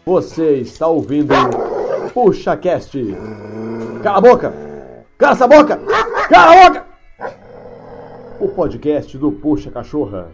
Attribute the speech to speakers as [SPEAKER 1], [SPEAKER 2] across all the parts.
[SPEAKER 1] Você está ouvindo PuxaCast. Cala a boca! Cala essa boca! Cala a boca! O podcast do Puxa Cachorra.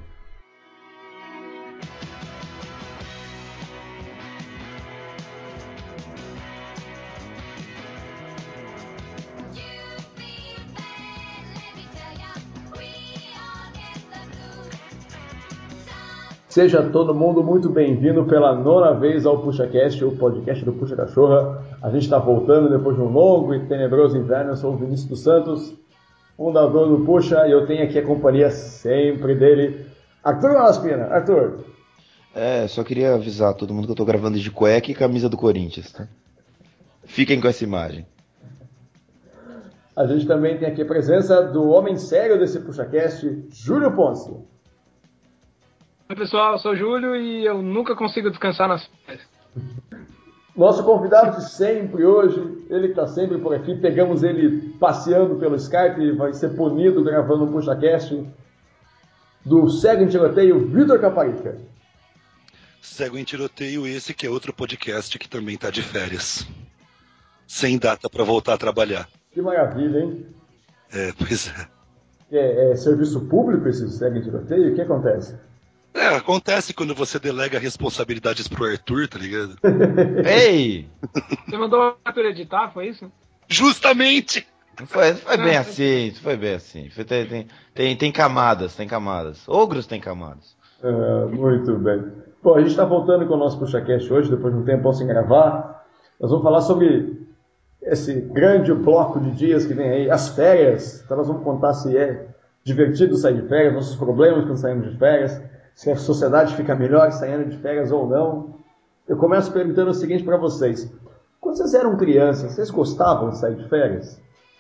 [SPEAKER 1] Seja todo mundo muito bem-vindo pela 9ª vez ao PuxaCast, o podcast do Puxa Cachorra. A gente está voltando depois de um longo e tenebroso inverno. Eu sou o Vinícius dos Santos, fundador do Puxa, e eu tenho aqui a companhia sempre dele, Arthur Malaspina. Arthur.
[SPEAKER 2] Só queria avisar todo mundo que eu tô gravando de cueca e camisa do Corinthians, tá? Fiquem com essa imagem.
[SPEAKER 1] A gente também tem aqui a presença do homem sério desse PuxaCast, Júlio Ponce.
[SPEAKER 3] Oi pessoal, eu sou o Júlio e eu nunca consigo descansar nas férias.
[SPEAKER 1] Nosso convidado de sempre hoje, ele que está sempre por aqui, pegamos ele passeando pelo Skype e vai ser punido gravando um PuxaCast, do Cego em Tiroteio, Vitor Caparica.
[SPEAKER 4] Cego em Tiroteio, esse que é outro podcast que também está de férias. Sem data para voltar a trabalhar.
[SPEAKER 1] Que maravilha, hein?
[SPEAKER 4] Pois é.
[SPEAKER 1] É serviço público esse Cego em Tiroteio? O que acontece?
[SPEAKER 4] Acontece quando você delega responsabilidades pro Arthur, tá ligado?
[SPEAKER 2] Ei!
[SPEAKER 3] Você mandou o Arthur editar, foi isso?
[SPEAKER 4] Justamente!
[SPEAKER 2] Não foi bem assim, não foi bem assim. Tem camadas. Ogros têm camadas.
[SPEAKER 1] Muito bem. Bom, a gente está voltando com o nosso PuxaCast hoje, depois de um tempo sem gravar. Nós vamos falar sobre esse grande bloco de dias que vem aí, as férias. Então nós vamos contar se é divertido sair de férias, nossos problemas quando saímos de férias, se a sociedade fica melhor saindo de férias ou não. Eu começo perguntando o seguinte para vocês. Quando vocês eram crianças, vocês gostavam de sair de férias?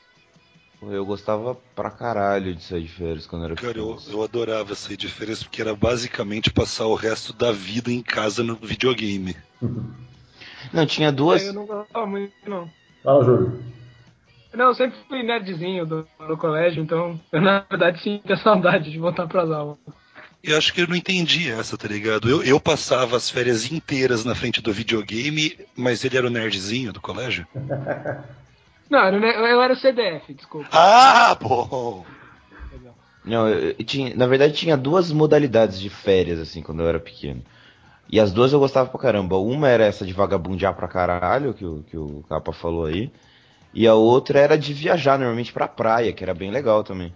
[SPEAKER 2] Eu gostava pra caralho de sair de férias quando era
[SPEAKER 4] Cara,
[SPEAKER 2] criança.
[SPEAKER 4] eu adorava sair de férias porque era basicamente passar o resto da vida em casa no videogame.
[SPEAKER 2] Não, tinha duas...
[SPEAKER 3] Eu não gostava muito, não.
[SPEAKER 1] Fala, Júlio.
[SPEAKER 3] Não, eu sempre fui nerdzinho no colégio, então eu na verdade sinto saudade de voltar pras aulas.
[SPEAKER 4] Eu acho que eu não entendi essa, tá ligado? Eu passava as férias inteiras na frente do videogame, mas ele era o nerdzinho do colégio?
[SPEAKER 3] Não, eu era o CDF, desculpa.
[SPEAKER 4] Ah, bom!
[SPEAKER 2] Não, na verdade tinha duas modalidades de férias, assim, quando eu era pequeno. E as duas eu gostava pra caramba. Uma era essa de vagabundear pra caralho, que o Capa falou aí. E a outra era de viajar, normalmente pra praia, que era bem legal também.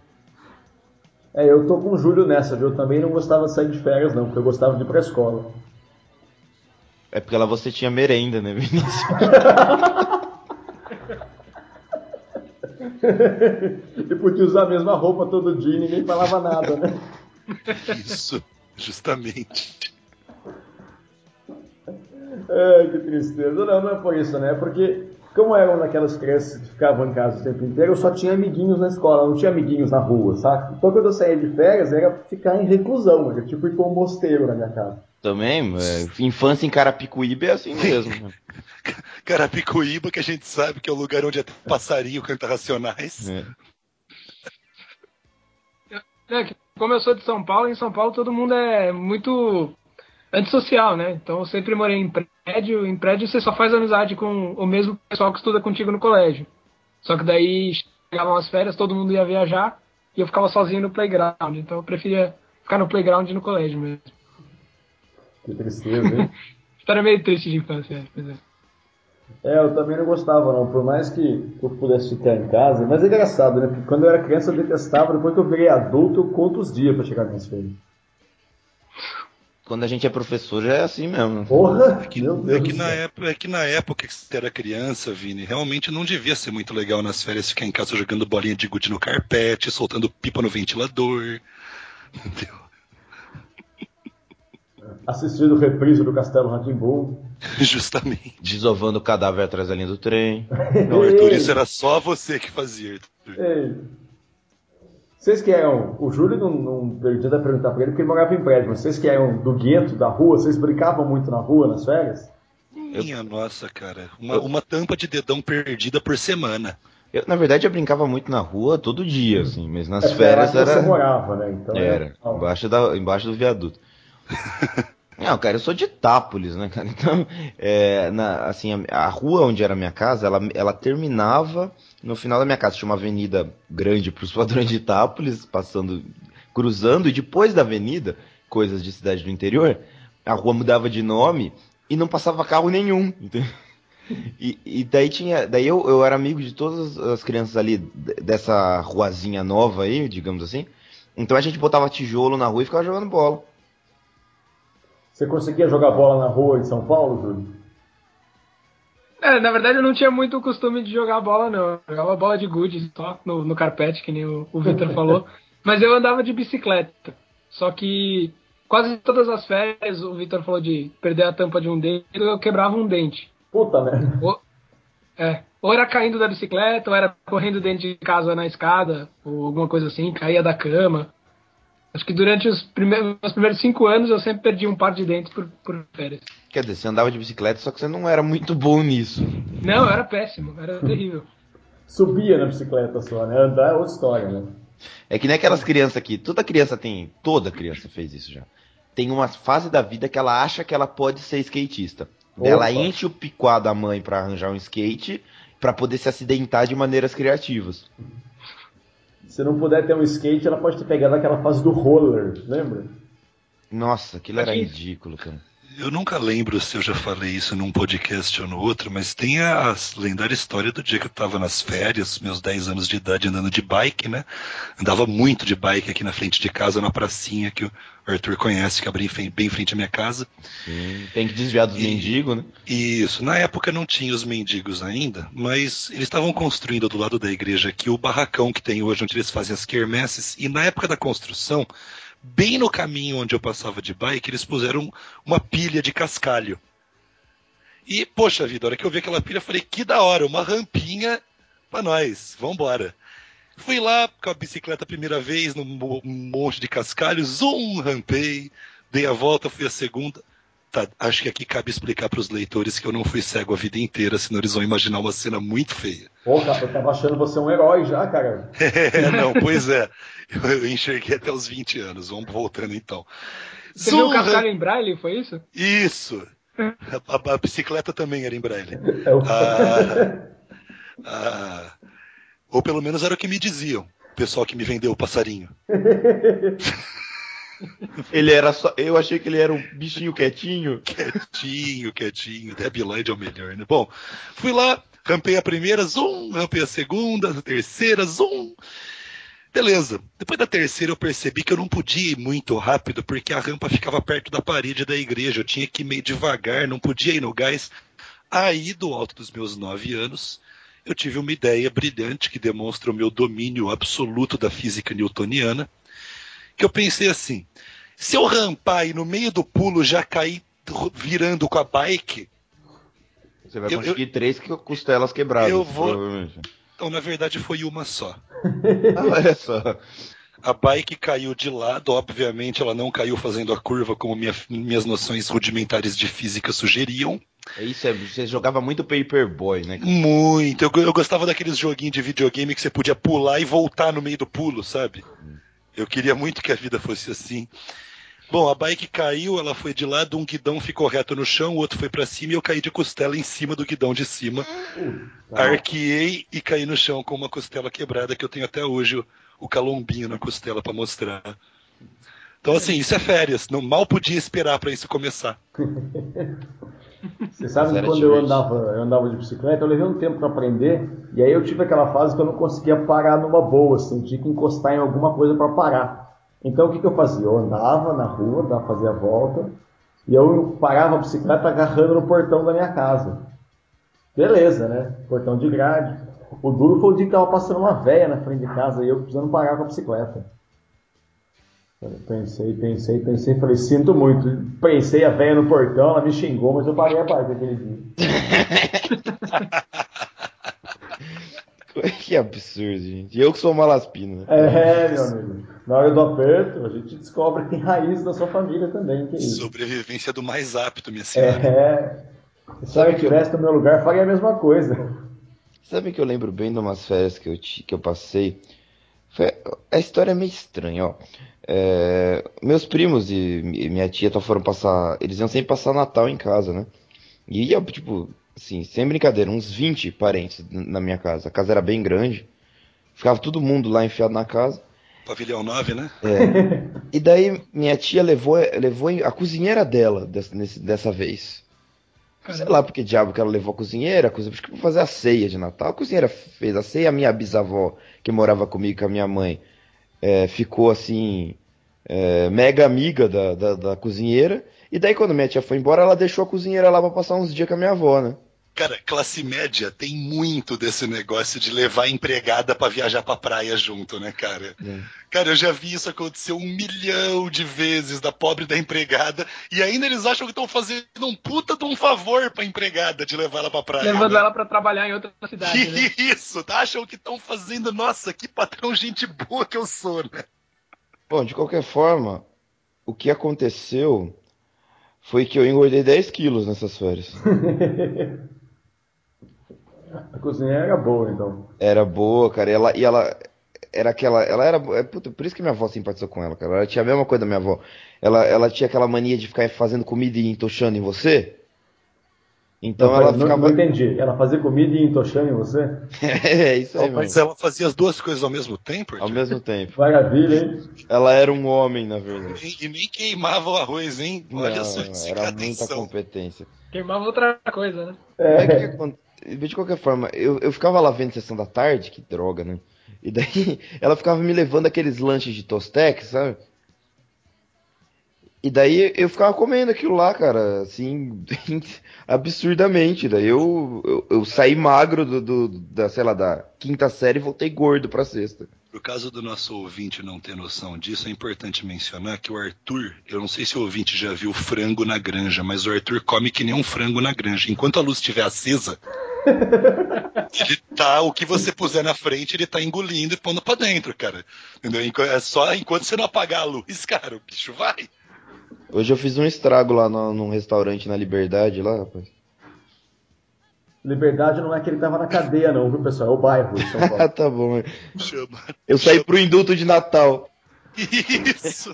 [SPEAKER 1] Eu tô com o Júlio nessa, viu? Eu também não gostava de sair de férias, não, porque eu gostava de ir pra escola.
[SPEAKER 2] É porque lá você tinha merenda, né, Vinícius?
[SPEAKER 1] E podia usar a mesma roupa todo dia e ninguém falava nada, né?
[SPEAKER 4] Isso, justamente.
[SPEAKER 1] Que tristeza. Não é por isso, né? Porque, como eram daquelas crianças que ficavam em casa o tempo inteiro, eu só tinha amiguinhos na escola, não tinha amiguinhos na rua, sabe? Então, quando eu saía de férias, era ficar em reclusão, era tipo ir pra um mosteiro na minha casa.
[SPEAKER 2] Também, infância em Carapicuíba é assim mesmo. Né?
[SPEAKER 4] Carapicuíba, que a gente sabe que é o lugar onde até passarinho canta Racionais.
[SPEAKER 3] Como eu sou de São Paulo, em São Paulo todo mundo é muito antissocial, né? Então eu sempre morei em prédio. Em prédio você só faz amizade com o mesmo pessoal que estuda contigo no colégio. Só que daí chegavam as férias, todo mundo ia viajar e eu ficava sozinho no playground. Então eu preferia ficar no playground e no colégio mesmo.
[SPEAKER 1] Que tristeza, hein?
[SPEAKER 3] História meio triste de infância, pois é.
[SPEAKER 1] Eu também não gostava, não. Por mais que eu pudesse ficar em casa. Mas é engraçado, né? Porque quando eu era criança eu detestava. Depois que eu virei adulto, eu conto os dias pra chegar nas férias.
[SPEAKER 2] Quando a gente é professor já é assim mesmo.
[SPEAKER 1] Porra! Meu Deus do céu.
[SPEAKER 4] É que na época que você era criança, Vini, realmente não devia ser muito legal nas férias ficar em casa jogando bolinha de gude no carpete, soltando pipa no ventilador. Entendeu?
[SPEAKER 1] Assistindo reprise do Castelo Rá-Tim-Bum.
[SPEAKER 4] Justamente.
[SPEAKER 2] Desovando o cadáver atrás da linha do trem.
[SPEAKER 4] Não, Arthur, isso era só você que fazia, Arthur.
[SPEAKER 1] Ei. Vocês que eram... O Júlio não perdi a perguntar pra ele porque ele morava em prédio, mas vocês que eram do gueto, da rua, vocês brincavam muito na rua, nas férias?
[SPEAKER 4] Minha nossa, cara. Uma tampa de dedão perdida por semana.
[SPEAKER 2] Na verdade, eu brincava muito na rua todo dia, assim, mas nas
[SPEAKER 1] Porque era lá
[SPEAKER 2] férias
[SPEAKER 1] que você
[SPEAKER 2] era...
[SPEAKER 1] morava, né? Então
[SPEAKER 2] Era, embaixo do viaduto. Não, cara, eu sou de Itápolis, né, cara? Então, assim, a rua onde era a minha casa, ela terminava no final da minha casa. Tinha uma avenida grande para os padrões de Itápolis, cruzando, e depois da avenida, coisas de cidade do interior, a rua mudava de nome e não passava carro nenhum, entendeu? E daí eu era amigo de todas as crianças ali dessa ruazinha nova aí, digamos assim. Então a gente botava tijolo na rua e ficava jogando bola.
[SPEAKER 1] Você conseguia jogar bola na rua em São Paulo, Júlio?
[SPEAKER 3] Na verdade eu não tinha muito o costume de jogar bola, não. Eu jogava bola de gude só no carpete, que nem o Vitor falou. Mas eu andava de bicicleta. Só que quase todas as férias, o Vitor falou de perder a tampa de um dente, eu quebrava um dente.
[SPEAKER 1] Puta merda.
[SPEAKER 3] Ou era caindo da bicicleta, ou era correndo dentro de casa na escada, ou alguma coisa assim, caía da cama. Acho que durante os primeiros 5 anos eu sempre perdi um par de dentes por férias.
[SPEAKER 2] Quer dizer, você andava de bicicleta, só que você não era muito bom nisso.
[SPEAKER 3] Não, eu era péssimo, era terrível.
[SPEAKER 1] Subia na bicicleta só, né? Andar é outra história, né?
[SPEAKER 2] É que nem aquelas crianças aqui. Toda criança fez isso já. Tem uma fase da vida que ela acha que ela pode ser skatista. Daí ela
[SPEAKER 1] Opa.
[SPEAKER 2] enche o picuá da mãe pra arranjar um skate pra poder se acidentar de maneiras criativas.
[SPEAKER 1] Se não puder ter um skate, ela pode ter pegado aquela fase do roller, lembra?
[SPEAKER 2] Nossa, aquilo era ridículo, cara.
[SPEAKER 4] Eu nunca lembro se eu já falei isso num podcast ou no outro, mas tem a lendária história do dia que eu tava nas férias, meus 10 anos de idade, andando de bike, né? Andava muito de bike aqui na frente de casa, na pracinha que o Arthur conhece, que abre bem em frente à minha casa.
[SPEAKER 2] Sim, tem que desviar dos mendigos, né?
[SPEAKER 4] Isso, na época não tinha os mendigos ainda, mas eles estavam construindo do lado da igreja aqui o barracão que tem hoje, onde eles fazem as quermesses, e na época da construção, bem no caminho onde eu passava de bike, eles puseram uma pilha de cascalho. E, poxa vida, a hora que eu vi aquela pilha, eu falei, que da hora, uma rampinha pra nós, vambora. Fui lá com a bicicleta a primeira vez, num monte de cascalho, zoom, rampei, dei a volta, fui a segunda. Tá, acho que aqui cabe explicar para os leitores que eu não fui cego a vida inteira, senão eles vão imaginar uma cena muito feia.
[SPEAKER 1] Pô, cara, eu tava achando você um herói já, cara.
[SPEAKER 4] Não, pois é. Eu enxerguei até os 20 anos. Vamos voltando então.
[SPEAKER 3] Você viu o cascalho em braille, foi isso?
[SPEAKER 4] Isso. A bicicleta também era em braille. Ou pelo menos era o que me diziam. O pessoal que me vendeu o passarinho.
[SPEAKER 2] Ele era só. Eu achei que ele era um bichinho quietinho.
[SPEAKER 4] Quietinho. Debiloid é o melhor, né? Bom, fui lá, rampei a primeira, zoom, rampei a segunda, a terceira, zoom. Beleza. Depois da terceira eu percebi que eu não podia ir muito rápido porque a rampa ficava perto da parede da igreja. Eu tinha que ir meio devagar, não podia ir no gás. Aí, do alto dos meus 9 anos, eu tive uma ideia brilhante que demonstra o meu domínio absoluto da física newtoniana, que eu pensei assim, se eu rampar e no meio do pulo já cair virando com a bike...
[SPEAKER 2] Você vai conseguir 3 costelas quebradas,
[SPEAKER 4] eu vou...
[SPEAKER 2] provavelmente.
[SPEAKER 4] Então, na verdade, foi uma só.
[SPEAKER 2] Olha só.
[SPEAKER 4] A bike caiu de lado, obviamente ela não caiu fazendo a curva como minhas noções rudimentares de física sugeriam.
[SPEAKER 2] Você jogava muito Paperboy, né?
[SPEAKER 4] Muito. Eu gostava daqueles joguinhos de videogame que você podia pular e voltar no meio do pulo, sabe? Eu queria muito que a vida fosse assim. Bom, a bike caiu, ela foi de lado, um guidão ficou reto no chão, o outro foi pra cima e eu caí de costela em cima do guidão de cima. Arqueei e caí no chão com uma costela quebrada que eu tenho até hoje o calombinho na costela pra mostrar. Então, assim, isso é férias. Não, mal podia esperar pra isso começar.
[SPEAKER 1] Você sabe que quando eu andava de bicicleta, eu levei um tempo para aprender, e aí eu tive aquela fase que eu não conseguia parar numa boa, assim, tinha que encostar em alguma coisa para parar. Então o que eu fazia? Eu andava na rua, fazia a volta, e eu parava a bicicleta agarrando no portão da minha casa. Beleza, né? Portão de grade. O duro foi o dia que tava passando uma véia na frente de casa e eu precisando parar com a bicicleta. Pensei, falei, sinto muito. Pensei a véia no portão, ela me xingou, mas eu parei a bike aquele dia.
[SPEAKER 2] Que absurdo, gente. Eu que sou malaspina.
[SPEAKER 1] Meu amigo. Na hora do aperto, a gente descobre que tem raiz da sua família também. Que é isso?
[SPEAKER 4] Sobrevivência do mais apto, minha senhora.
[SPEAKER 1] Se ela estivesse no meu lugar, faria a mesma coisa.
[SPEAKER 2] Sabe que eu lembro bem de umas férias que eu passei? A história é meio estranha, ó. Meus primos e minha tia foram passar. Eles iam sempre passar Natal em casa, né? E ia, tipo, assim, sem brincadeira, uns 20 parentes na minha casa. A casa era bem grande. Ficava todo mundo lá enfiado na casa.
[SPEAKER 4] Pavilhão 9, né?
[SPEAKER 2] E daí minha tia levou a cozinheira dela dessa vez. Sei
[SPEAKER 3] Caramba.
[SPEAKER 2] lá porque diabo que ela levou a cozinheira, acho que pra fazer a ceia de Natal. A cozinheira fez a ceia, a minha bisavó, que morava comigo com a minha mãe, ficou assim, mega amiga da cozinheira. E daí quando minha tia foi embora, ela deixou a cozinheira lá pra passar uns dias com a minha avó, né?
[SPEAKER 4] Cara, classe média tem muito desse negócio de levar a empregada pra viajar pra praia junto, né, cara? Cara, eu já vi isso acontecer 1 milhão de vezes, da pobre da empregada, e ainda eles acham que estão fazendo um puta de um favor pra empregada de levar ela pra praia.
[SPEAKER 3] Levando
[SPEAKER 4] né?
[SPEAKER 3] ela pra trabalhar em outra cidade, né?
[SPEAKER 4] Isso, acham que estão fazendo, nossa, que patrão gente boa que eu sou, né?
[SPEAKER 2] Bom, de qualquer forma, o que aconteceu foi que eu engordei 10 quilos nessas férias.
[SPEAKER 1] A cozinheira era boa, então.
[SPEAKER 2] Era boa, cara. E ela era aquela. Ela era. Puta, por isso que minha avó simpatizou com ela, cara. Ela tinha a mesma coisa da minha avó. Ela tinha aquela mania de ficar fazendo comida e entochando em você.
[SPEAKER 1] Não,
[SPEAKER 2] Então
[SPEAKER 1] pera,
[SPEAKER 2] ela
[SPEAKER 1] não
[SPEAKER 2] ficava.
[SPEAKER 1] entendi. Ela fazia comida e entochando em você?
[SPEAKER 2] É isso aí
[SPEAKER 4] Mas
[SPEAKER 2] mesmo.
[SPEAKER 4] ela fazia as duas coisas ao mesmo tempo,
[SPEAKER 2] Ao
[SPEAKER 4] Arthur?
[SPEAKER 2] mesmo tempo.
[SPEAKER 1] Maravilha, hein?
[SPEAKER 2] Ela era um homem, na verdade.
[SPEAKER 4] E nem queimava o arroz, hein? Olha só
[SPEAKER 2] Não,
[SPEAKER 4] que
[SPEAKER 2] era muita
[SPEAKER 4] atenção.
[SPEAKER 2] competência.
[SPEAKER 3] Queimava outra coisa, né?
[SPEAKER 2] Mas o que que
[SPEAKER 1] É.
[SPEAKER 2] acontece? De qualquer forma, eu ficava lá vendo Sessão da Tarde, que droga, né? E daí ela ficava me levando aqueles lanches de Tostex, sabe? E daí eu ficava comendo aquilo lá, cara, assim, absurdamente. Daí eu saí magro sei lá, da quinta série e voltei gordo pra sexta.
[SPEAKER 4] Por causa do nosso ouvinte não ter noção disso, é importante mencionar que o Arthur, eu não sei se o ouvinte já viu frango na granja, mas o Arthur come que nem um frango na granja. Enquanto a luz estiver acesa, o que você puser na frente, ele tá engolindo e pondo pra dentro, cara. Entendeu? É só enquanto você não apagar a luz, cara, o bicho vai.
[SPEAKER 2] Hoje eu fiz um estrago lá num restaurante na Liberdade, lá, rapaz.
[SPEAKER 1] Liberdade não é que ele tava na cadeia, não, viu, pessoal? É o bairro de São
[SPEAKER 2] Ah,
[SPEAKER 1] Paulo.
[SPEAKER 2] tá bom.
[SPEAKER 4] Chama.
[SPEAKER 2] Eu saí pro indulto de Natal.
[SPEAKER 4] Isso.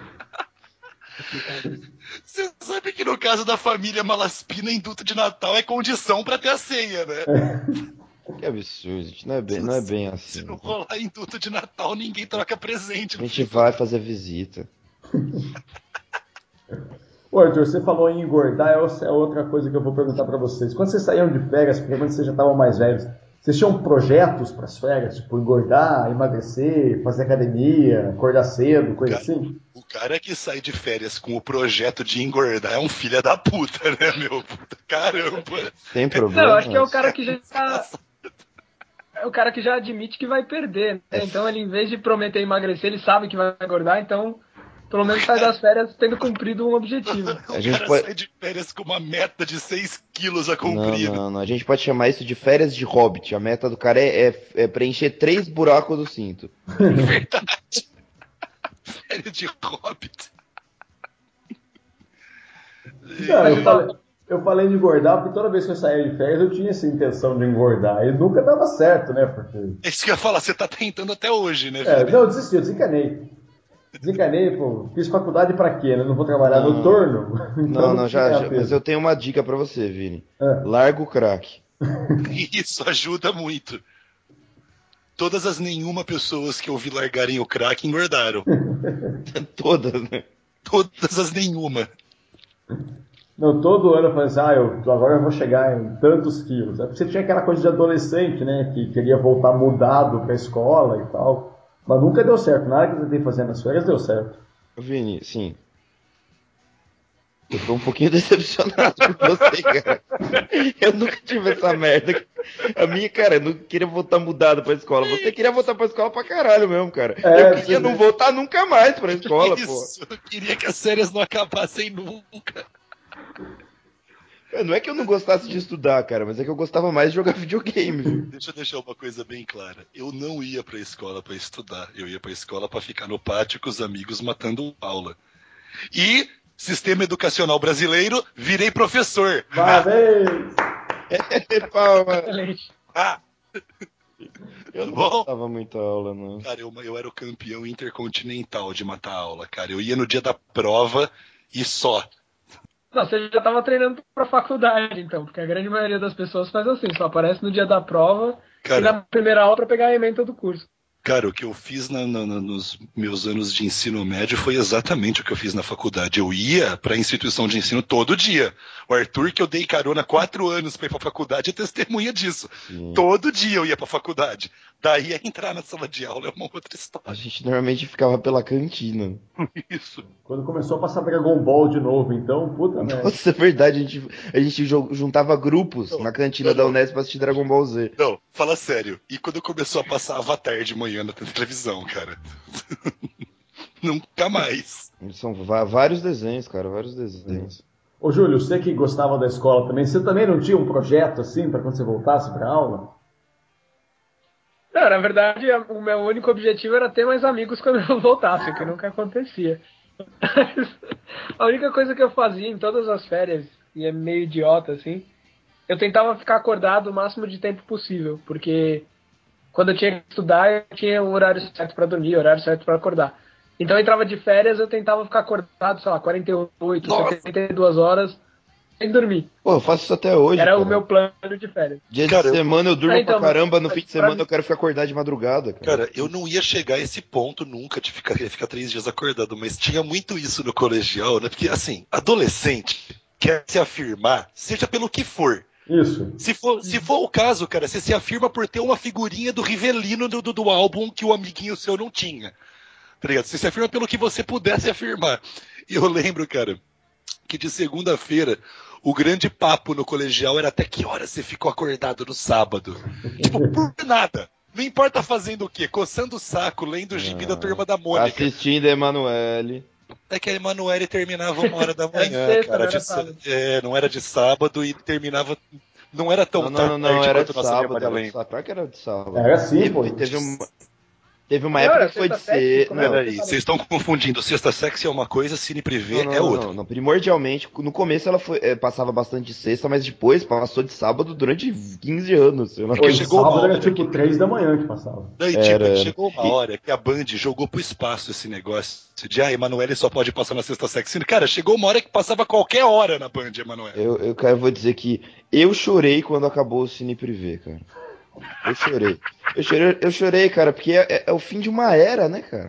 [SPEAKER 4] Você sabe que no caso da família Malaspina, induto de Natal é condição pra ter a ceia, né?
[SPEAKER 2] Que absurdo, gente. Não é bem
[SPEAKER 4] Se
[SPEAKER 2] assim.
[SPEAKER 4] não rolar induto de Natal, ninguém troca presente
[SPEAKER 2] A
[SPEAKER 4] no
[SPEAKER 2] gente
[SPEAKER 4] fim do
[SPEAKER 2] vai
[SPEAKER 4] ano.
[SPEAKER 2] fazer visita.
[SPEAKER 1] Ô, Arthur, você falou em engordar, é outra coisa que eu vou perguntar pra vocês. Quando vocês saíram de férias, porque quando vocês já estavam mais velhos, vocês tinham projetos para as férias? Tipo, engordar, emagrecer, fazer academia, acordar cedo, coisa assim?
[SPEAKER 4] O cara que sai de férias com o projeto de engordar é um filho da puta, né, meu? Puta, caramba.
[SPEAKER 2] Sem
[SPEAKER 3] Não, eu acho que é o
[SPEAKER 2] problemas.
[SPEAKER 3] cara que já é o cara que já admite que vai perder,
[SPEAKER 2] É,
[SPEAKER 3] né? Então ele, em vez de prometer emagrecer, ele sabe que vai engordar, então pelo menos sai das férias tendo cumprido um objetivo.
[SPEAKER 2] a
[SPEAKER 4] O
[SPEAKER 2] gente
[SPEAKER 4] cara
[SPEAKER 2] pode.
[SPEAKER 4] sai de férias com uma meta de 6 quilos a
[SPEAKER 2] Não,
[SPEAKER 4] cumprir.
[SPEAKER 2] não, não. A gente pode chamar isso de férias de hobbit. A meta do cara é preencher 3 buracos do cinto.
[SPEAKER 4] Verdade. Férias de hobbit.
[SPEAKER 1] Não,
[SPEAKER 3] Mas
[SPEAKER 1] eu
[SPEAKER 3] eu tava,
[SPEAKER 1] falei, eu falei de engordar porque toda vez que eu saía de férias eu tinha essa intenção de engordar. E nunca dava certo, né? Porque.
[SPEAKER 4] É isso que eu ia falar, você tá tentando até hoje, né,
[SPEAKER 1] É,
[SPEAKER 4] Vini?
[SPEAKER 1] não, eu desisti, eu desencanei. Desencanei, pô. Fiz faculdade pra quê? Né? Não vou trabalhar
[SPEAKER 2] Não,
[SPEAKER 1] noturno? Então
[SPEAKER 2] não,
[SPEAKER 1] não
[SPEAKER 2] não,
[SPEAKER 1] precisa ganhar
[SPEAKER 2] mas eu
[SPEAKER 1] peso.
[SPEAKER 2] tenho uma dica pra você, Vini.
[SPEAKER 1] É.
[SPEAKER 2] Larga o crack.
[SPEAKER 4] Isso ajuda muito. Todas as nenhuma pessoas que eu vi largarem o crack engordaram.
[SPEAKER 2] Todas, né?
[SPEAKER 4] Todas as nenhuma.
[SPEAKER 1] Não, todo ano eu falei assim, agora eu vou chegar em tantos quilos. É porque você tinha aquela coisa de adolescente, né? Que queria voltar mudado pra escola e tal. Mas nunca deu certo. Nada que eu tentei fazer nas férias deu certo.
[SPEAKER 2] Vini, sim. Eu tô um pouquinho decepcionado com você, cara. Eu nunca tive essa merda. A minha, cara, eu não queria voltar mudado pra escola. Você queria voltar pra escola pra caralho mesmo, cara. Eu
[SPEAKER 1] É, pra você
[SPEAKER 2] queria não
[SPEAKER 1] ver.
[SPEAKER 2] voltar nunca mais pra escola, pô.
[SPEAKER 4] Isso, eu queria que as séries não acabassem nunca.
[SPEAKER 2] Não é que eu não gostasse de estudar, cara, mas é que eu gostava mais de jogar videogame, viu?
[SPEAKER 4] Deixa eu deixar uma coisa bem clara. Eu não ia pra escola pra estudar. Eu ia pra escola pra ficar no pátio com os amigos matando aula. E, sistema educacional brasileiro, virei professor.
[SPEAKER 1] Parabéns!
[SPEAKER 2] Palma.
[SPEAKER 3] excelente.
[SPEAKER 4] Ah,
[SPEAKER 2] Eu não
[SPEAKER 4] Bom?
[SPEAKER 2] gostava muito aula, não.
[SPEAKER 4] Cara, eu era o campeão intercontinental de matar aula, cara. Eu ia no dia da prova e só.
[SPEAKER 3] Não, você já estava treinando para faculdade, então, porque a grande maioria das pessoas faz assim, só aparece no dia da prova e
[SPEAKER 4] Cara,
[SPEAKER 3] na primeira aula para pegar a ementa do curso.
[SPEAKER 4] Cara, o que eu fiz nos meus anos de ensino médio foi exatamente o que eu fiz na faculdade. Eu ia para a instituição de ensino todo dia. O Arthur, que eu dei carona 4 anos para ir para a faculdade, é testemunha disso.
[SPEAKER 2] Sim.
[SPEAKER 4] Todo dia eu ia para a faculdade. Daí a entrar na sala de aula é uma outra
[SPEAKER 2] A
[SPEAKER 4] história.
[SPEAKER 2] gente normalmente ficava pela cantina.
[SPEAKER 4] Isso.
[SPEAKER 1] Quando começou a passar Dragon Ball de novo, então, puta merda.
[SPEAKER 2] Nossa, é verdade, a gente juntava grupos
[SPEAKER 4] Não,
[SPEAKER 2] na cantina
[SPEAKER 4] não,
[SPEAKER 2] da
[SPEAKER 4] não.
[SPEAKER 2] Unesp pra assistir Dragon Ball Z.
[SPEAKER 4] Não, fala sério. E quando começou a passar Avatar de manhã na televisão, cara? Nunca mais.
[SPEAKER 2] São vários desenhos, cara, vários desenhos.
[SPEAKER 1] Ô Júlio, você que gostava da escola também, você também não tinha um projeto assim para quando você voltasse para aula?
[SPEAKER 3] Não, na verdade, o meu único objetivo era ter mais amigos quando eu voltasse, o que nunca acontecia. A única coisa que eu fazia em todas as férias, e é meio idiota assim, eu tentava ficar acordado o máximo de tempo possível, porque quando eu tinha que estudar, eu tinha o horário certo para dormir, o horário certo para acordar. Então eu entrava de férias, eu tentava ficar acordado, sei lá, 48,
[SPEAKER 4] Nossa.
[SPEAKER 3] 72 horas sem dormir.
[SPEAKER 2] Pô, eu faço isso até hoje,
[SPEAKER 3] Era
[SPEAKER 2] cara.
[SPEAKER 3] o meu plano de férias.
[SPEAKER 2] Dia
[SPEAKER 4] Cara,
[SPEAKER 2] de semana eu durmo
[SPEAKER 3] então,
[SPEAKER 2] pra caramba, no
[SPEAKER 3] mas
[SPEAKER 2] fim de
[SPEAKER 3] pra
[SPEAKER 2] semana
[SPEAKER 3] mim-
[SPEAKER 2] eu quero ficar acordado de madrugada, cara.
[SPEAKER 4] Cara, eu não ia chegar a esse ponto nunca de ficar 3 dias acordado, mas tinha muito isso no colegial, né? Porque, assim, adolescente quer se afirmar, seja pelo que for.
[SPEAKER 1] Isso.
[SPEAKER 4] Se for o caso, cara, você se afirma por ter uma figurinha do Rivelino do álbum que o amiguinho seu não tinha. Tá ligado? Você se afirma pelo que você puder se afirmar. E eu lembro, cara, que de segunda-feira o grande papo no colegial era até que hora você ficou acordado no sábado. Tipo, por nada. Não importa fazendo o quê? Coçando o saco, lendo o gibi da Turma da Mônica.
[SPEAKER 2] Assistindo Emanuele.
[SPEAKER 4] Até que a Emanuele terminava 1 hora da
[SPEAKER 3] Era de
[SPEAKER 4] manhã,
[SPEAKER 3] sexta,
[SPEAKER 4] cara.
[SPEAKER 3] não era sábado.
[SPEAKER 4] Não era de sábado e terminava. Não era tão
[SPEAKER 2] Não,
[SPEAKER 4] tarde
[SPEAKER 2] era
[SPEAKER 4] quanto
[SPEAKER 2] de
[SPEAKER 4] nossa
[SPEAKER 2] sábado,
[SPEAKER 4] memória
[SPEAKER 2] era de
[SPEAKER 4] lembra.
[SPEAKER 2] sábado. Claro que era de sábado.
[SPEAKER 1] Era assim, pô.
[SPEAKER 2] Teve uma
[SPEAKER 3] Não,
[SPEAKER 2] época
[SPEAKER 3] era
[SPEAKER 2] que foi de
[SPEAKER 3] sexta, sexta,
[SPEAKER 2] ser.
[SPEAKER 3] começa
[SPEAKER 2] Não,
[SPEAKER 4] Peraí, vocês estão confundindo. Sexta Sexy é uma coisa, Cine Privé é outra.
[SPEAKER 2] não. Primordialmente, no começo ela passava bastante de sexta, mas depois passou de sábado durante 15 anos. Sei lá.
[SPEAKER 1] Pô,
[SPEAKER 4] chegou
[SPEAKER 1] sábado
[SPEAKER 4] uma
[SPEAKER 1] era
[SPEAKER 4] hora
[SPEAKER 1] tipo
[SPEAKER 4] que-
[SPEAKER 1] 3 da manhã que passava.
[SPEAKER 4] Daí,
[SPEAKER 2] Era.
[SPEAKER 4] chegou uma hora que a Band jogou pro espaço esse negócio de Emanuele só pode passar na Sexta Sexy. Cara, chegou uma hora que passava qualquer hora na Band, Emanuele.
[SPEAKER 2] Eu vou dizer que eu chorei quando acabou o Cine Privé, cara. Eu chorei. Eu chorei, cara, porque é o fim de uma era, né, cara?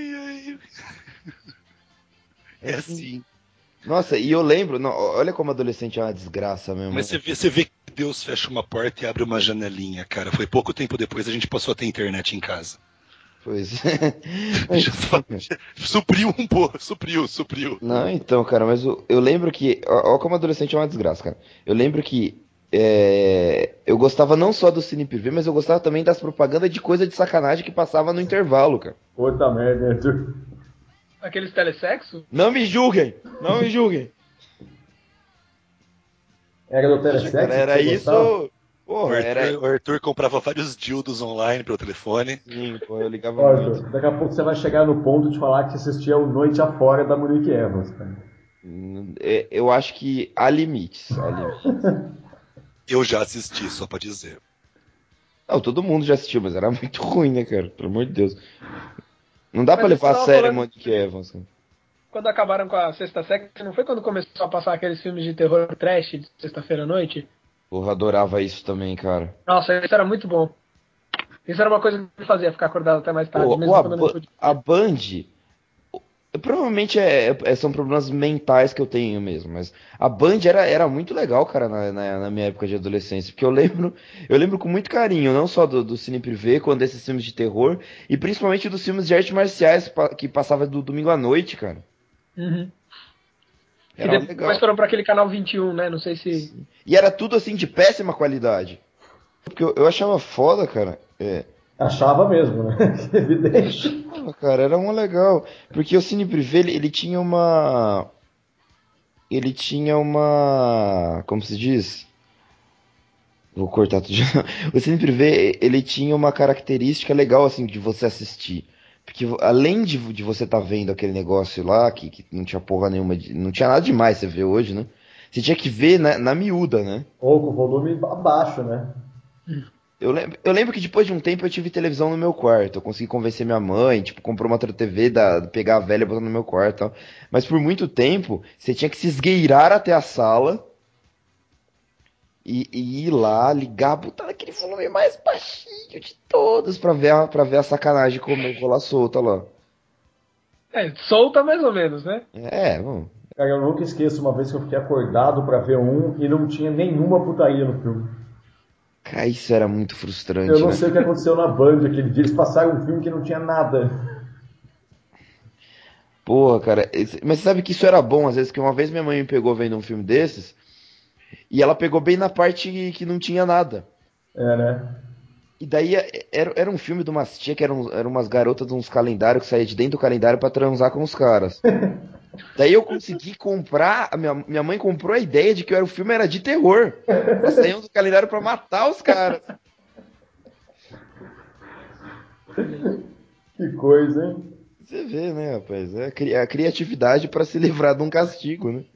[SPEAKER 4] É
[SPEAKER 2] o fim-
[SPEAKER 4] assim.
[SPEAKER 2] Nossa, e eu lembro, não, olha como adolescente é uma desgraça mesmo.
[SPEAKER 4] Mas
[SPEAKER 2] né?
[SPEAKER 4] você vê que Deus fecha uma porta e abre uma janelinha, cara. Foi pouco tempo depois a gente passou a ter internet em casa.
[SPEAKER 2] Pois é.
[SPEAKER 4] Supriu um pouco, supriu.
[SPEAKER 2] Não, então, cara, mas eu lembro que. Ó, como adolescente é uma desgraça, cara. Eu lembro que eu gostava não só do Cine Privé, mas eu gostava também das propagandas de coisa de sacanagem que passava no intervalo, cara.
[SPEAKER 1] Puta merda, Arthur.
[SPEAKER 3] Aqueles telesexo?
[SPEAKER 2] Não me julguem! Não me julguem!
[SPEAKER 1] Era do Telesexo?
[SPEAKER 2] Cara, era
[SPEAKER 1] que você gostava?
[SPEAKER 2] isso. Porra, era.
[SPEAKER 4] O Arthur comprava vários dildos online pelo telefone.
[SPEAKER 2] Sim, pô, eu ligava
[SPEAKER 1] Ó,
[SPEAKER 2] muito.
[SPEAKER 1] Arthur, daqui a pouco você vai chegar no ponto de falar que você assistia o Noite Afora da Monique Evans, cara.
[SPEAKER 2] Eu acho que há limites. Há limites.
[SPEAKER 4] Eu já assisti, só pra dizer.
[SPEAKER 2] Não, todo mundo já assistiu, mas era muito ruim, né, cara? Pelo amor de Deus. Não dá pra
[SPEAKER 3] Mas
[SPEAKER 2] levar
[SPEAKER 3] eu
[SPEAKER 2] a
[SPEAKER 3] tava
[SPEAKER 2] sério
[SPEAKER 3] falando-
[SPEAKER 2] Monique Evans, cara.
[SPEAKER 3] Quando acabaram com a Sexta Sexta, não foi quando começou a passar aqueles filmes de terror trash de sexta-feira à noite?
[SPEAKER 2] Porra, adorava isso também, cara.
[SPEAKER 3] Nossa, isso era muito bom. Isso era uma coisa que me fazia ficar acordado até mais tarde,
[SPEAKER 2] Pô,
[SPEAKER 3] mesmo quando eu não podia.
[SPEAKER 2] a Band. Provavelmente são problemas mentais que eu tenho mesmo, mas a Band era muito legal, cara, na minha época de adolescência, porque eu lembro com muito carinho, não só do Cine Privé, quanto desses filmes de terror, e principalmente dos filmes de artes marciais que passava do domingo à noite, cara.
[SPEAKER 3] Uhum. Que
[SPEAKER 2] Era
[SPEAKER 3] depois
[SPEAKER 2] legal.
[SPEAKER 3] foram pra aquele canal 21, né? Não sei se.
[SPEAKER 2] E era tudo assim de péssima qualidade. Porque eu achava foda, cara.
[SPEAKER 1] Achava mesmo, né? Evidente.
[SPEAKER 2] Ah, cara, era um legal. Porque o Cine Privé, ele tinha uma. Ele tinha uma. Como se diz? Vou cortar tudo. O Cine Privé, ele tinha uma característica legal, assim, de você assistir. Porque além de você estar vendo aquele negócio lá, que não tinha porra nenhuma, não tinha nada demais você vê hoje, né? Você tinha que ver na miúda, né?
[SPEAKER 1] Ou com o volume abaixo, né?
[SPEAKER 2] Eu lembro que depois de um tempo eu tive televisão no meu quarto. Eu consegui convencer minha mãe, tipo, comprou uma outra TV, pegar a velha e botar no meu quarto e tal. Mas por muito tempo, você tinha que se esgueirar até a sala e ir lá, ligar, botar aquele volume mais baixinho de todos pra ver a sacanagem como eu vou lá solta lá.
[SPEAKER 3] Solta mais ou menos, né?
[SPEAKER 2] Bom.
[SPEAKER 1] Cara, eu nunca esqueço uma vez que eu fiquei acordado pra ver um e não tinha nenhuma putaria no filme.
[SPEAKER 2] Cara, isso era muito
[SPEAKER 1] Eu
[SPEAKER 2] frustrante,
[SPEAKER 1] não
[SPEAKER 2] né?
[SPEAKER 1] sei o que aconteceu na Band aquele dia. Eles passaram um filme que não tinha nada.
[SPEAKER 2] Porra, cara. Mas você sabe que isso era bom, às vezes, que uma vez minha mãe me pegou vendo um filme desses, e ela pegou bem na parte que não tinha nada.
[SPEAKER 1] É, né?
[SPEAKER 2] E daí era um filme de umas tia que eram umas garotas de uns calendários que saía de dentro do calendário pra transar com os caras. Daí eu consegui comprar, minha mãe comprou a ideia de que o filme era de terror. Elas saíam do calendário pra matar os caras.
[SPEAKER 1] Que coisa, hein?
[SPEAKER 2] Você vê, né, rapaz? É a criatividade pra se livrar de um castigo, né?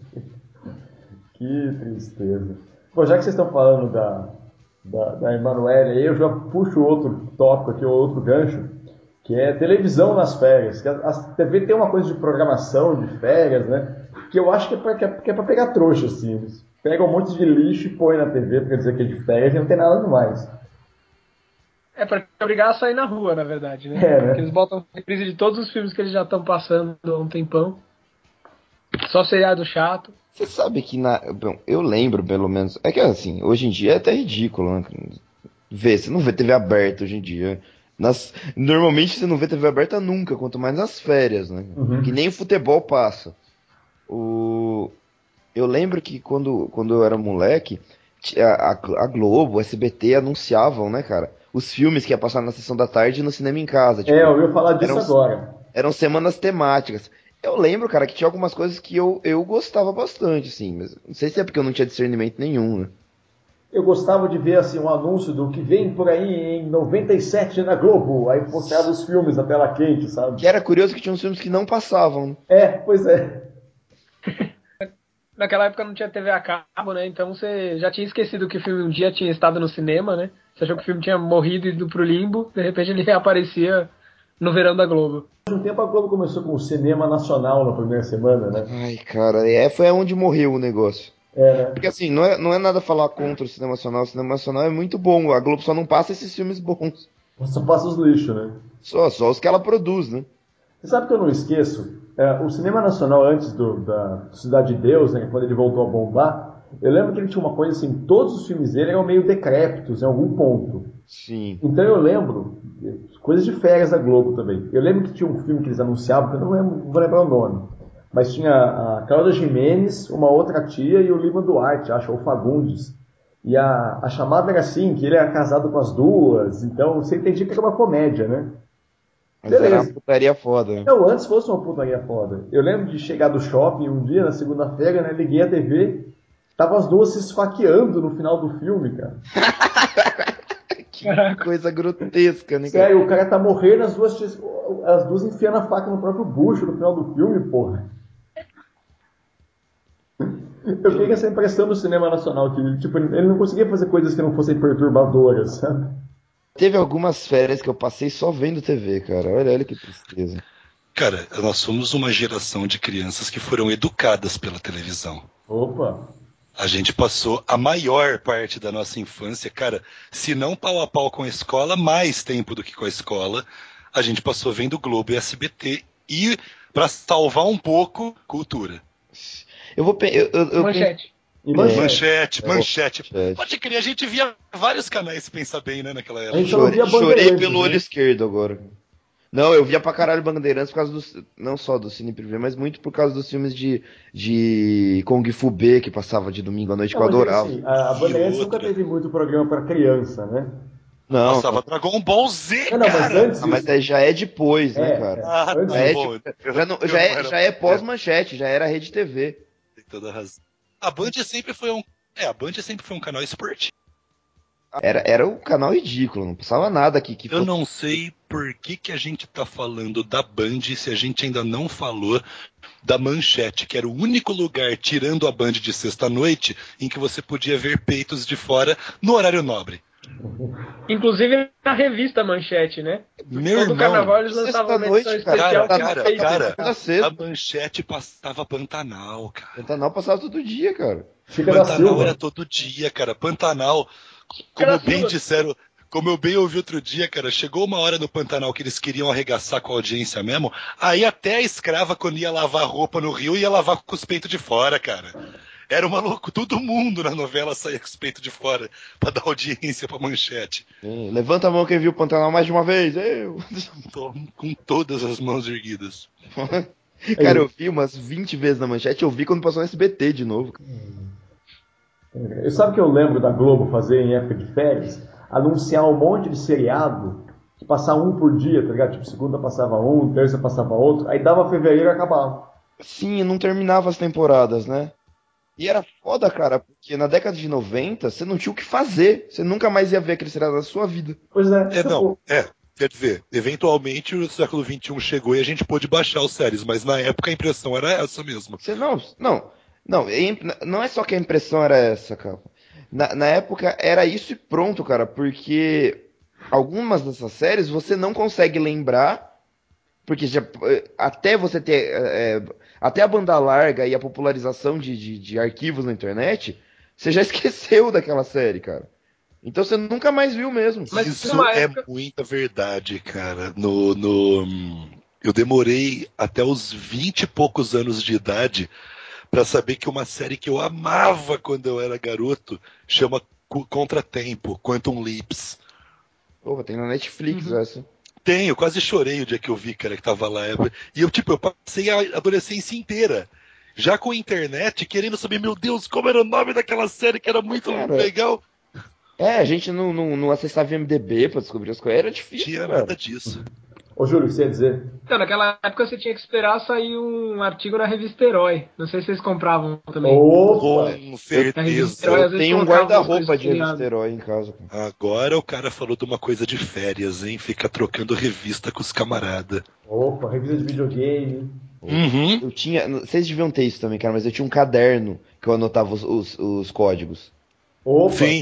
[SPEAKER 1] Que tristeza. Pô, já que vocês estão falando da Emanuele, aí eu já puxo outro tópico aqui, outro gancho, que é televisão nas férias. Que a TV tem uma coisa de programação de férias, né? Que eu acho que é pra pegar trouxa, assim. Eles pegam um monte de lixo e põem na TV pra dizer que é de férias e não tem nada demais.
[SPEAKER 3] É pra te obrigar a sair na rua, na verdade, né?
[SPEAKER 1] É,
[SPEAKER 3] Porque eles
[SPEAKER 1] né?
[SPEAKER 3] botam reprise de todos os filmes que eles já estão passando há um tempão. Só seriado chato.
[SPEAKER 2] Você sabe que bom, eu lembro, pelo menos. É que assim, hoje em dia é até ridículo, né? Você não vê TV aberta hoje em dia. Normalmente você não vê TV aberta nunca, quanto mais nas férias, né? Que
[SPEAKER 1] Uhum.
[SPEAKER 2] nem o futebol passa. Eu lembro que quando eu era moleque, a Globo, o SBT anunciavam, né, cara? Os filmes que ia passar na sessão da tarde no cinema em casa.
[SPEAKER 1] É, eu
[SPEAKER 2] Tipo,
[SPEAKER 1] ouvi falar disso
[SPEAKER 2] eram,
[SPEAKER 1] agora.
[SPEAKER 2] eram semanas temáticas. Eu lembro, cara, que tinha algumas coisas que eu gostava bastante, assim. Mas não sei se é porque eu não tinha discernimento nenhum, né?
[SPEAKER 1] Eu gostava de ver assim um anúncio do que vem por aí em 97 na Globo. Aí mostrava os filmes na tela quente, sabe?
[SPEAKER 2] Que era curioso que tinha uns filmes que não passavam, né?
[SPEAKER 1] É, pois é.
[SPEAKER 3] Naquela época não tinha TV a cabo, né? Então você já tinha esquecido que o filme um dia tinha estado no cinema, né? Você achou que o filme tinha morrido e ido pro limbo, de repente ele reaparecia no verão da Globo.
[SPEAKER 1] Há um tempo a Globo começou com o cinema nacional na primeira semana, né?
[SPEAKER 2] Ai, cara, foi onde morreu o negócio.
[SPEAKER 1] É,
[SPEAKER 2] Porque
[SPEAKER 1] né?
[SPEAKER 2] assim, não é nada falar contra o cinema nacional. O cinema nacional é muito bom. A Globo só não passa esses filmes bons.
[SPEAKER 1] Só passa os lixos, né?
[SPEAKER 2] Só os que ela produz, né?
[SPEAKER 1] Você sabe que eu não esqueço? O cinema nacional antes da Cidade de Deus, né, quando ele voltou a bombar, eu lembro que ele tinha uma coisa assim, todos os filmes dele eram meio decrépitos em algum ponto.
[SPEAKER 2] Sim.
[SPEAKER 1] Então eu lembro, coisas de férias da Globo também. Eu lembro que tinha um filme que eles anunciavam, que eu não vou lembrar o nome. Mas tinha a Cláudia Gimenez, uma outra tia e o Lima Duarte, acho, ou Fagundes. E a chamada era assim, que ele era casado com as duas, então você entendia que era uma comédia, né?
[SPEAKER 2] Mas era uma
[SPEAKER 1] Beleza.
[SPEAKER 2] putaria foda, né?
[SPEAKER 1] Não, antes fosse uma putaria foda. Eu lembro de chegar do shopping um dia, na segunda-feira, né? Liguei a TV, tava as duas se esfaqueando no final do filme, cara.
[SPEAKER 2] Que coisa grotesca, né, cara?
[SPEAKER 1] Sério, o cara tá morrendo, as duas enfiando a faca no próprio bucho no final do filme, porra. Eu fiquei com essa impressão do cinema nacional, que tipo, ele não conseguia fazer coisas que não fossem perturbadoras, sabe?
[SPEAKER 2] Teve algumas férias que eu passei só vendo TV, cara. Olha que tristeza.
[SPEAKER 4] Cara, nós somos uma geração de crianças que foram educadas pela televisão.
[SPEAKER 1] Opa!
[SPEAKER 4] A gente passou a maior parte da nossa infância, cara, se não pau a pau com a escola, mais tempo do que com a escola, a gente passou vendo Globo e SBT e, para salvar um pouco, cultura.
[SPEAKER 2] Eu vou pe- eu penso.
[SPEAKER 3] Manchete.
[SPEAKER 1] E manchete.
[SPEAKER 4] Manchete.
[SPEAKER 2] Manchete.
[SPEAKER 4] Pode crer, a gente via vários canais, se pensar bem, né, naquela
[SPEAKER 1] A gente
[SPEAKER 4] época.
[SPEAKER 1] só não via
[SPEAKER 2] Chorei
[SPEAKER 1] Bandeirantes,
[SPEAKER 2] pelo olho
[SPEAKER 1] né?
[SPEAKER 2] esquerdo agora. Não, eu via pra caralho Bandeirantes por causa não só do Cine Privé, mas muito por causa dos filmes de Kung Fu B que passava de domingo à noite que
[SPEAKER 1] Não,
[SPEAKER 2] eu
[SPEAKER 1] mas é que
[SPEAKER 2] adorava.
[SPEAKER 1] assim, a
[SPEAKER 4] E
[SPEAKER 1] Bandeirantes nunca
[SPEAKER 4] outra,
[SPEAKER 1] teve muito programa pra criança, né?
[SPEAKER 2] Não,
[SPEAKER 4] passava Dragon Ball Z,
[SPEAKER 1] Não, mas
[SPEAKER 4] cara!
[SPEAKER 1] antes
[SPEAKER 2] mas
[SPEAKER 1] disso.
[SPEAKER 2] já é depois, né, cara?
[SPEAKER 4] Ah,
[SPEAKER 1] Antes
[SPEAKER 2] Já
[SPEAKER 4] tá
[SPEAKER 2] é,
[SPEAKER 1] disso.
[SPEAKER 2] tipo,
[SPEAKER 4] bom. Eu não era.
[SPEAKER 2] já é pós-manchete, já era Rede TV.
[SPEAKER 4] Tem toda a razão. A Band sempre foi a Band sempre foi um canal esportivo.
[SPEAKER 2] Era um canal ridículo, não passava nada aqui que
[SPEAKER 4] Eu
[SPEAKER 2] fosse.
[SPEAKER 4] não sei por que a gente tá falando da Band se a gente ainda não falou da Manchete, que era o único lugar, tirando a Band de sexta-noite, em que você podia ver peitos de fora no horário nobre.
[SPEAKER 3] Inclusive na revista Manchete, né?
[SPEAKER 4] Meu
[SPEAKER 3] Todo
[SPEAKER 4] irmão,
[SPEAKER 3] carnaval eles lançavam uma edição especial.
[SPEAKER 4] a Manchete passava Pantanal, cara.
[SPEAKER 2] Pantanal passava todo dia, cara.
[SPEAKER 1] Chica da
[SPEAKER 4] Pantanal
[SPEAKER 1] Silva.
[SPEAKER 4] era todo dia, cara. Pantanal, como bem disseram, como eu bem ouvi outro dia, cara, chegou uma hora no Pantanal que eles queriam arregaçar com a audiência mesmo, aí até a escrava, quando ia lavar roupa no rio, ia lavar com os peitos de fora, cara. Era uma loucura, todo mundo na novela saía com os peitos de fora pra dar audiência pra Manchete.
[SPEAKER 2] Sim, levanta a mão quem viu o Pantanal mais de uma vez, eu!
[SPEAKER 4] Tô com todas as mãos erguidas.
[SPEAKER 2] Cara, eu vi umas 20 vezes na Manchete, eu vi quando passou no SBT de novo.
[SPEAKER 1] Eu sabe que eu lembro da Globo fazer em época de férias? Anunciar um monte de seriado, que passar um por dia, tá ligado? Tipo, segunda passava um, terça passava outro, aí dava fevereiro e acabava.
[SPEAKER 2] Sim, não terminava as temporadas, né? E era foda, cara, porque na década de 90 você não tinha o que fazer. Você nunca mais ia ver aquele seriado na sua vida.
[SPEAKER 1] Pois é, tipo,
[SPEAKER 4] Quer dizer, eventualmente o século XXI chegou e a gente pôde baixar os séries, mas na época a impressão era essa mesmo.
[SPEAKER 2] Você não é só que a impressão era essa, cara. Na época era isso e pronto, cara, porque algumas dessas séries você não consegue lembrar, porque até você ter. Até a banda larga e a popularização de arquivos na internet, você já esqueceu daquela série, cara. Então você nunca mais viu mesmo.
[SPEAKER 3] Mas
[SPEAKER 4] Isso é muita verdade, cara. Eu demorei até os 20 e poucos anos de idade pra saber que uma série que eu amava quando eu era garoto chama Contratempo, Quantum Leaps.
[SPEAKER 2] Pô, tem na Netflix essa.
[SPEAKER 4] Tem, eu quase chorei o dia que eu vi, cara, que tava lá. E eu passei a adolescência inteira, já com a internet, querendo saber, meu Deus, como era o nome daquela série que era muito legal.
[SPEAKER 2] A gente não acessava IMDb pra descobrir as coisas. Era difícil,
[SPEAKER 4] Tinha
[SPEAKER 2] cara.
[SPEAKER 4] nada disso.
[SPEAKER 1] Ô Júlio, o que você ia dizer?
[SPEAKER 3] Então, naquela época você tinha que esperar sair um artigo na revista Herói. Não sei se vocês compravam também.
[SPEAKER 1] Opa!
[SPEAKER 4] Com certeza.
[SPEAKER 3] Herói, às
[SPEAKER 2] Eu
[SPEAKER 3] vezes,
[SPEAKER 2] tenho um
[SPEAKER 3] colocava umas
[SPEAKER 2] guarda-roupa
[SPEAKER 3] coisas
[SPEAKER 2] de revista Herói em casa.
[SPEAKER 4] Agora o cara falou de uma coisa de férias, hein? Fica trocando revista com os camaradas.
[SPEAKER 1] Opa, revista de videogame.
[SPEAKER 4] Uhum.
[SPEAKER 2] Eu tinha. Vocês deviam ter isso também, cara, mas eu tinha um caderno que eu anotava os códigos.
[SPEAKER 1] Opa!
[SPEAKER 4] Sim.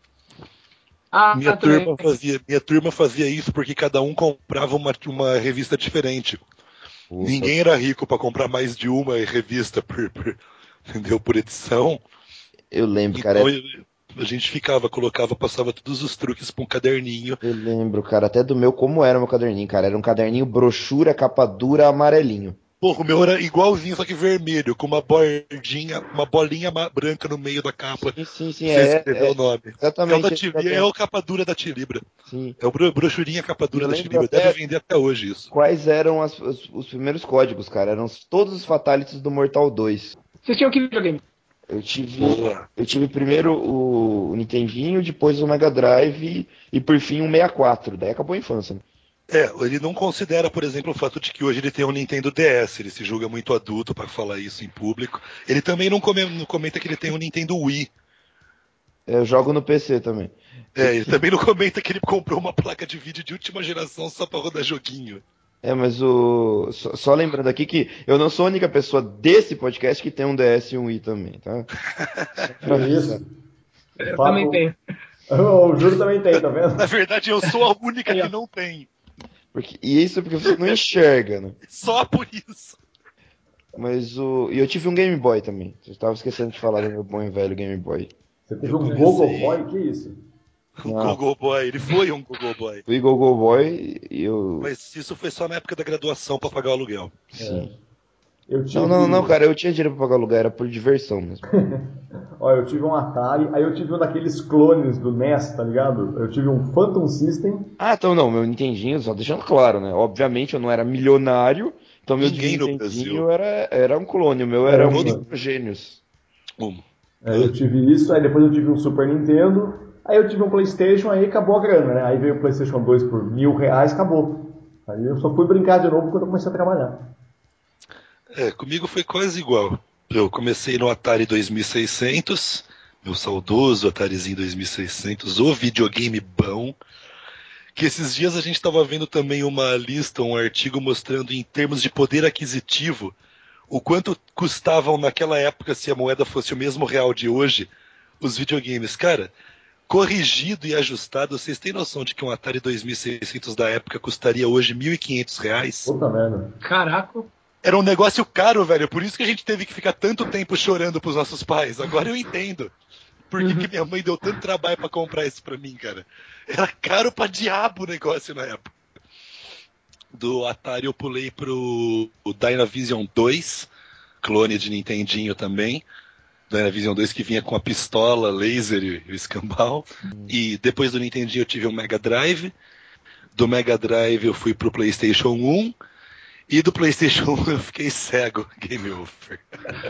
[SPEAKER 4] Minha turma fazia isso porque cada um comprava uma revista diferente.
[SPEAKER 2] Opa.
[SPEAKER 4] Ninguém era rico para comprar mais de uma revista entendeu? Por edição.
[SPEAKER 2] Eu lembro,
[SPEAKER 4] Então,
[SPEAKER 2] cara.
[SPEAKER 4] a gente colocava, passava todos os truques para um caderninho.
[SPEAKER 2] Eu lembro, cara, até do meu, como era o meu caderninho, cara. Era um caderninho brochura, capa dura, amarelinho.
[SPEAKER 4] Porra, o meu era igualzinho, só que vermelho, com uma bolinha branca no meio da capa.
[SPEAKER 2] Sim,
[SPEAKER 4] Pra você escrever o nome.
[SPEAKER 2] Exatamente.
[SPEAKER 4] É o capa dura da Tilibra.
[SPEAKER 2] Sim.
[SPEAKER 4] É o brochurinha capa dura da Tilibra.
[SPEAKER 2] Até
[SPEAKER 4] Deve vender até hoje isso.
[SPEAKER 2] quais eram os primeiros códigos, cara. Eram todos os fatalities do Mortal 2.
[SPEAKER 3] Vocês tinham que videogame?
[SPEAKER 2] Eu tive primeiro o Nintendinho, depois o Mega Drive e por fim um 64. Daí acabou a infância, né?
[SPEAKER 4] Ele não considera, por exemplo, o fato de que hoje ele tem um Nintendo DS. Ele se julga muito adulto para falar isso em público. Ele também não comenta que ele tem um Nintendo Wii.
[SPEAKER 2] Eu jogo no PC também.
[SPEAKER 4] Ele também não comenta que ele comprou uma placa de vídeo de última geração só para rodar joguinho.
[SPEAKER 2] Mas só lembrando aqui que eu não sou a única pessoa desse podcast que tem um DS e um Wii também, tá?
[SPEAKER 1] Que isso?
[SPEAKER 3] Eu também tenho.
[SPEAKER 1] O Júlio também tem, tá vendo?
[SPEAKER 4] Na verdade, eu sou a única que não tem.
[SPEAKER 2] E isso porque você não enxerga, né?
[SPEAKER 4] Só por isso.
[SPEAKER 2] Mas e eu tive um Game Boy também. Você estava esquecendo de falar do meu bom e velho Game Boy.
[SPEAKER 1] Você teve um Google Boy? Que isso?
[SPEAKER 4] Um Google Boy, ele foi um Google Boy.
[SPEAKER 2] Fui Google Boy e eu.
[SPEAKER 4] Mas isso foi só na época da graduação para pagar o aluguel.
[SPEAKER 2] Sim.
[SPEAKER 1] Eu tive...
[SPEAKER 2] Não, cara, eu tinha dinheiro pra pagar aluguel, era por diversão mesmo.
[SPEAKER 1] Olha, eu tive um Atari, aí eu tive um daqueles clones do NES, tá ligado? Eu tive um Phantom System.
[SPEAKER 2] Então não, meu Nintendinho, só deixando claro, né? Obviamente eu não era milionário, então meu
[SPEAKER 4] Ninguém no
[SPEAKER 2] Nintendinho
[SPEAKER 4] Brasil.
[SPEAKER 2] era um clone, o meu era um Gênios.
[SPEAKER 1] Eu tive isso, aí depois eu tive um Super Nintendo, aí eu tive um PlayStation, aí acabou a grana, né? Aí veio o PlayStation 2 por R$1.000, acabou. Aí eu só fui brincar de novo quando eu comecei a trabalhar.
[SPEAKER 4] Comigo foi quase igual. Eu comecei no Atari 2600, meu saudoso Atarizinho 2600, o videogame bom. Que esses dias a gente estava vendo também uma lista, um artigo mostrando em termos de poder aquisitivo o quanto custavam naquela época, se a moeda fosse o mesmo real de hoje, os videogames. Cara, corrigido e ajustado, vocês têm noção de que um Atari 2600 da época custaria hoje R$ 1.500?
[SPEAKER 1] Puta merda.
[SPEAKER 3] Caraca.
[SPEAKER 4] Era um negócio caro, velho. Por isso que a gente teve que ficar tanto tempo chorando pros nossos pais. Agora eu entendo. Por que minha mãe deu tanto trabalho pra comprar isso pra mim, cara? Era caro pra diabo o negócio na época. Do Atari eu pulei pro Dynavision 2, clone de Nintendinho também. Dynavision 2 que vinha com a pistola, laser e o escambau. E depois do Nintendinho eu tive um Mega Drive. Do Mega Drive eu fui pro PlayStation 1. E do PlayStation 1 eu fiquei cego. Game over.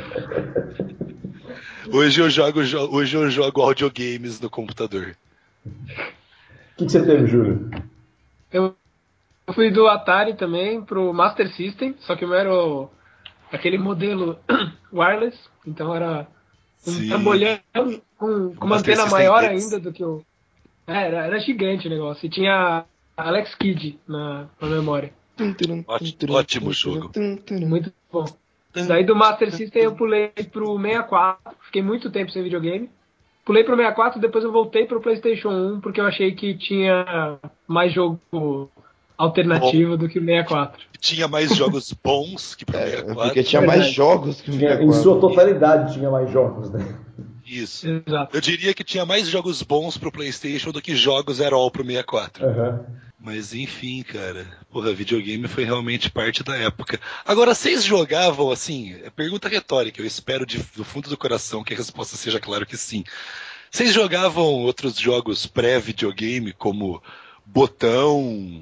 [SPEAKER 4] Hoje eu jogo audiogames no computador.
[SPEAKER 1] O que você teve, Júlio?
[SPEAKER 3] Eu fui do Atari também pro Master System, só que o meu era aquele modelo wireless, então era um trambolhão com uma antena maior ainda do que o... era gigante o negócio. E tinha Alex Kidd na memória.
[SPEAKER 4] Ótimo jogo.
[SPEAKER 3] Muito bom. Daí do Master System eu pulei pro 64, fiquei muito tempo sem videogame. Pulei pro 64, depois eu voltei pro PlayStation 1, porque eu achei que tinha mais jogo alternativo do que o 64.
[SPEAKER 4] Tinha mais jogos bons que pro 64.
[SPEAKER 2] Porque tinha mais jogos que o 64.
[SPEAKER 1] Em sua totalidade tinha mais jogos, né?
[SPEAKER 4] Isso.
[SPEAKER 3] Exato.
[SPEAKER 4] Eu diria que tinha mais jogos bons pro PlayStation do que jogos at all pro 64. Mas enfim, cara. Porra, videogame foi realmente parte da época. Agora, vocês jogavam, assim, pergunta retórica, eu espero do fundo do coração que a resposta seja claro que sim. Vocês jogavam outros jogos pré-videogame, como Botão...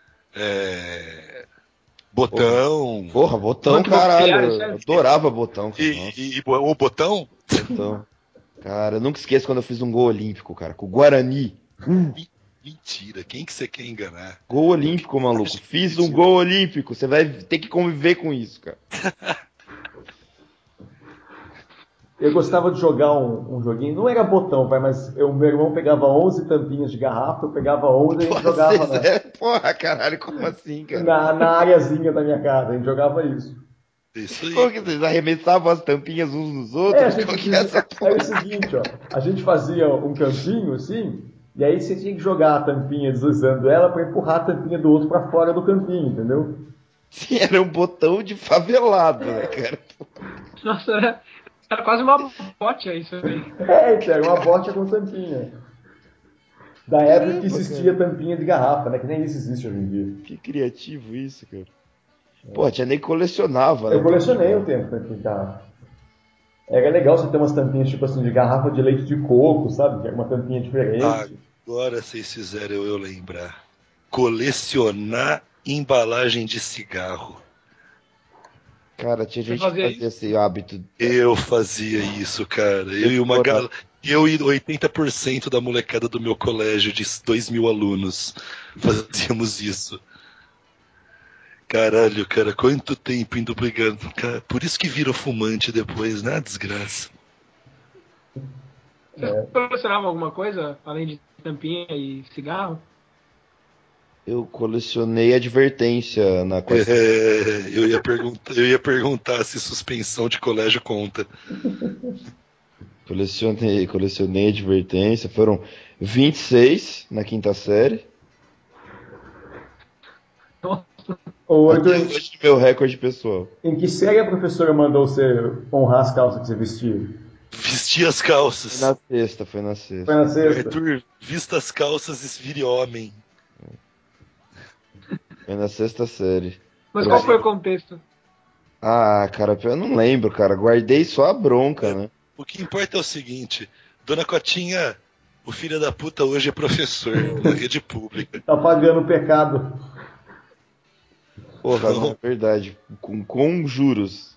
[SPEAKER 4] Botão...
[SPEAKER 2] Porra, Botão, caralho. Eu adorava Botão.
[SPEAKER 4] E o Botão?
[SPEAKER 2] Botão. Cara, eu nunca esqueço quando eu fiz um gol olímpico, cara, com o Guarani.
[SPEAKER 4] Mentira, quem que você quer enganar?
[SPEAKER 2] Gol olímpico, maluco. Fiz um gol olímpico. Você vai ter que conviver com isso, cara.
[SPEAKER 1] Eu gostava de jogar um joguinho, não era botão, pai, mas meu irmão pegava 11 tampinhas de garrafa, eu pegava 11 e a gente jogava
[SPEAKER 2] Porra, caralho, como assim, cara?
[SPEAKER 1] na areazinha da minha casa, a gente jogava isso.
[SPEAKER 4] Isso aí.
[SPEAKER 2] Como que vocês arremessavam as tampinhas uns nos outros?
[SPEAKER 1] Era o seguinte, ó, a gente fazia um campinho assim, e aí você tinha que jogar a tampinha deslizando ela pra empurrar a tampinha do outro pra fora do campinho, entendeu?
[SPEAKER 2] Sim, era um botão de favelado, né, cara?
[SPEAKER 3] Nossa, era quase uma bote isso aí.
[SPEAKER 1] Então, era uma bote com tampinha. Da época que existia tampinha de garrafa, né? Que nem isso existe hoje em dia.
[SPEAKER 2] Que criativo isso, cara. Pô, tinha nem que colecionava, né?
[SPEAKER 1] Eu colecionei um tempo tampinha de garrafa. Era legal você ter umas tampinhas tipo assim de garrafa de leite de coco, sabe? Que era uma tampinha diferente.
[SPEAKER 4] Agora vocês fizeram eu lembrar. Colecionar embalagem de cigarro.
[SPEAKER 2] Cara, tinha gente que fazia esse hábito.
[SPEAKER 4] Eu fazia isso, cara. Eu e 80% da molecada do meu colégio de 2.000 alunos fazíamos isso. Caralho, cara, quanto tempo indo brigando. Cara, por isso que vira fumante depois, né? Desgraça.
[SPEAKER 3] Você colecionava alguma coisa, além de tampinha e cigarro?
[SPEAKER 2] Eu colecionei advertência na coisa.
[SPEAKER 4] Eu ia perguntar se suspensão de colégio conta.
[SPEAKER 2] Colecionei advertência. Foram 26 na quinta série. Hoje meu recorde pessoal.
[SPEAKER 1] Em que série a professora mandou você honrar as calças que você vestia?
[SPEAKER 4] Vestir as calças.
[SPEAKER 2] Foi na sexta.
[SPEAKER 1] Foi na sexta?
[SPEAKER 4] Arthur, vista as calças e vire homem.
[SPEAKER 2] Foi na sexta série.
[SPEAKER 3] Mas qual foi o contexto?
[SPEAKER 2] Ah, cara, eu não lembro, cara. Guardei só a bronca, né?
[SPEAKER 4] O que importa é o seguinte, Dona Cotinha, o filho da puta hoje é professor na rede pública.
[SPEAKER 1] Tá pagando o pecado.
[SPEAKER 2] Porra, não é verdade. Com juros.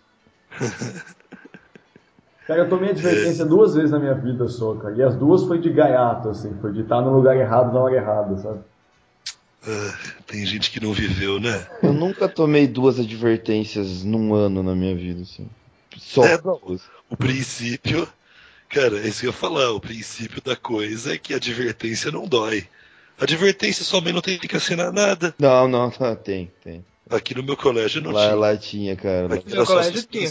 [SPEAKER 1] Cara, eu tomei advertência 2 vezes na minha vida só, cara. E as 2 foi de gaiato, assim. Foi de estar no lugar errado na hora errada, sabe?
[SPEAKER 4] Tem gente que não viveu, né?
[SPEAKER 2] Eu nunca tomei 2 advertências num ano na minha vida, assim. Só.
[SPEAKER 4] O princípio... Cara, é isso que eu ia falar. O princípio da coisa é que a advertência não dói. A advertência sua mãe não tem que assinar nada.
[SPEAKER 2] Não, tem.
[SPEAKER 4] Aqui no meu colégio não tinha.
[SPEAKER 2] Lá tinha, cara.
[SPEAKER 4] Aqui era só suspensão.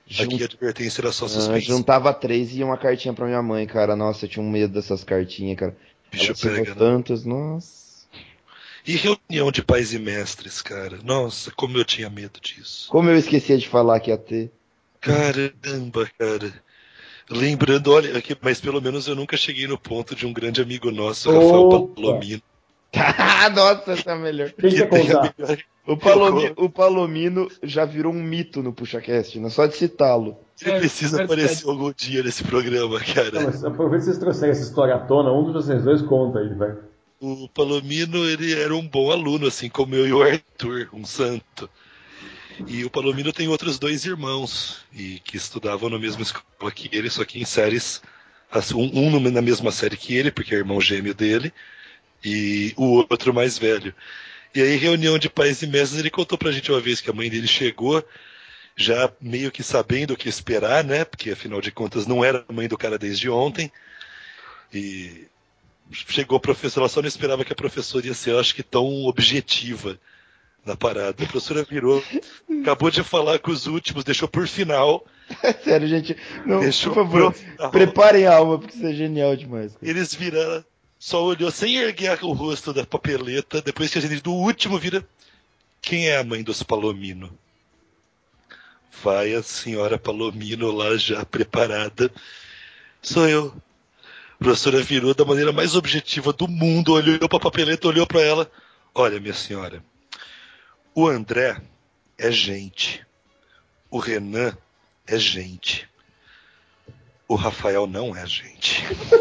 [SPEAKER 4] Aqui a advertência era só suspense.
[SPEAKER 2] Juntava 3 e ia uma cartinha pra minha mãe, cara. Nossa, eu tinha um medo dessas cartinhas, cara.
[SPEAKER 4] Bicho
[SPEAKER 2] Ela assinou
[SPEAKER 4] pega, né?
[SPEAKER 2] tantas, nossa.
[SPEAKER 4] E reunião de pais e mestres, cara. Nossa, como eu tinha medo disso.
[SPEAKER 2] Como eu esquecia de falar que ia ter.
[SPEAKER 4] Caramba, cara. Lembrando, olha, aqui, mas pelo menos eu nunca cheguei no ponto de um grande amigo nosso, Rafael
[SPEAKER 1] Opa!
[SPEAKER 4] Palomino.
[SPEAKER 2] Nossa, essa é a melhor.
[SPEAKER 1] Quem quer
[SPEAKER 4] tem a
[SPEAKER 1] contar?
[SPEAKER 4] melhor-
[SPEAKER 2] O Palomino já virou um mito no PuxaCast, não é só de citá-lo.
[SPEAKER 4] Ele precisa aparecer algum dia nesse programa, cara.
[SPEAKER 1] Não, mas aproveita que vocês trouxeram essa história à tona, um de vocês dois conta aí, vai.
[SPEAKER 4] O Palomino, ele era um bom aluno, assim como eu e o Arthur, um santo. E o Palomino tem outros 2 irmãos, e que estudavam na mesma escola que ele, só que em séries, na mesma série que ele, porque é irmão gêmeo dele, e o outro mais velho. E aí, reunião de pais e mestres, ele contou pra gente uma vez que a mãe dele chegou, já meio que sabendo o que esperar, né? Porque afinal de contas não era a mãe do cara desde ontem. E chegou a professora, ela só não esperava que a professora ia ser, eu acho que tão objetiva na parada. A professora virou, acabou de falar com os últimos, deixou por final.
[SPEAKER 2] Sério, gente. Não,
[SPEAKER 4] Deixou
[SPEAKER 2] por favor, preparem a alma, porque isso é genial demais. Cara.
[SPEAKER 4] Eles viraram, só olhou sem erguer o rosto da papeleta, depois que a gente do último vira, quem é a mãe dos Palomino? Vai a senhora Palomino lá já preparada. Sou eu. A professora virou da maneira mais objetiva do mundo, olhou pra papeleta, olhou pra ela. Olha, minha senhora, o André é gente. O Renan é gente. O Rafael não é gente.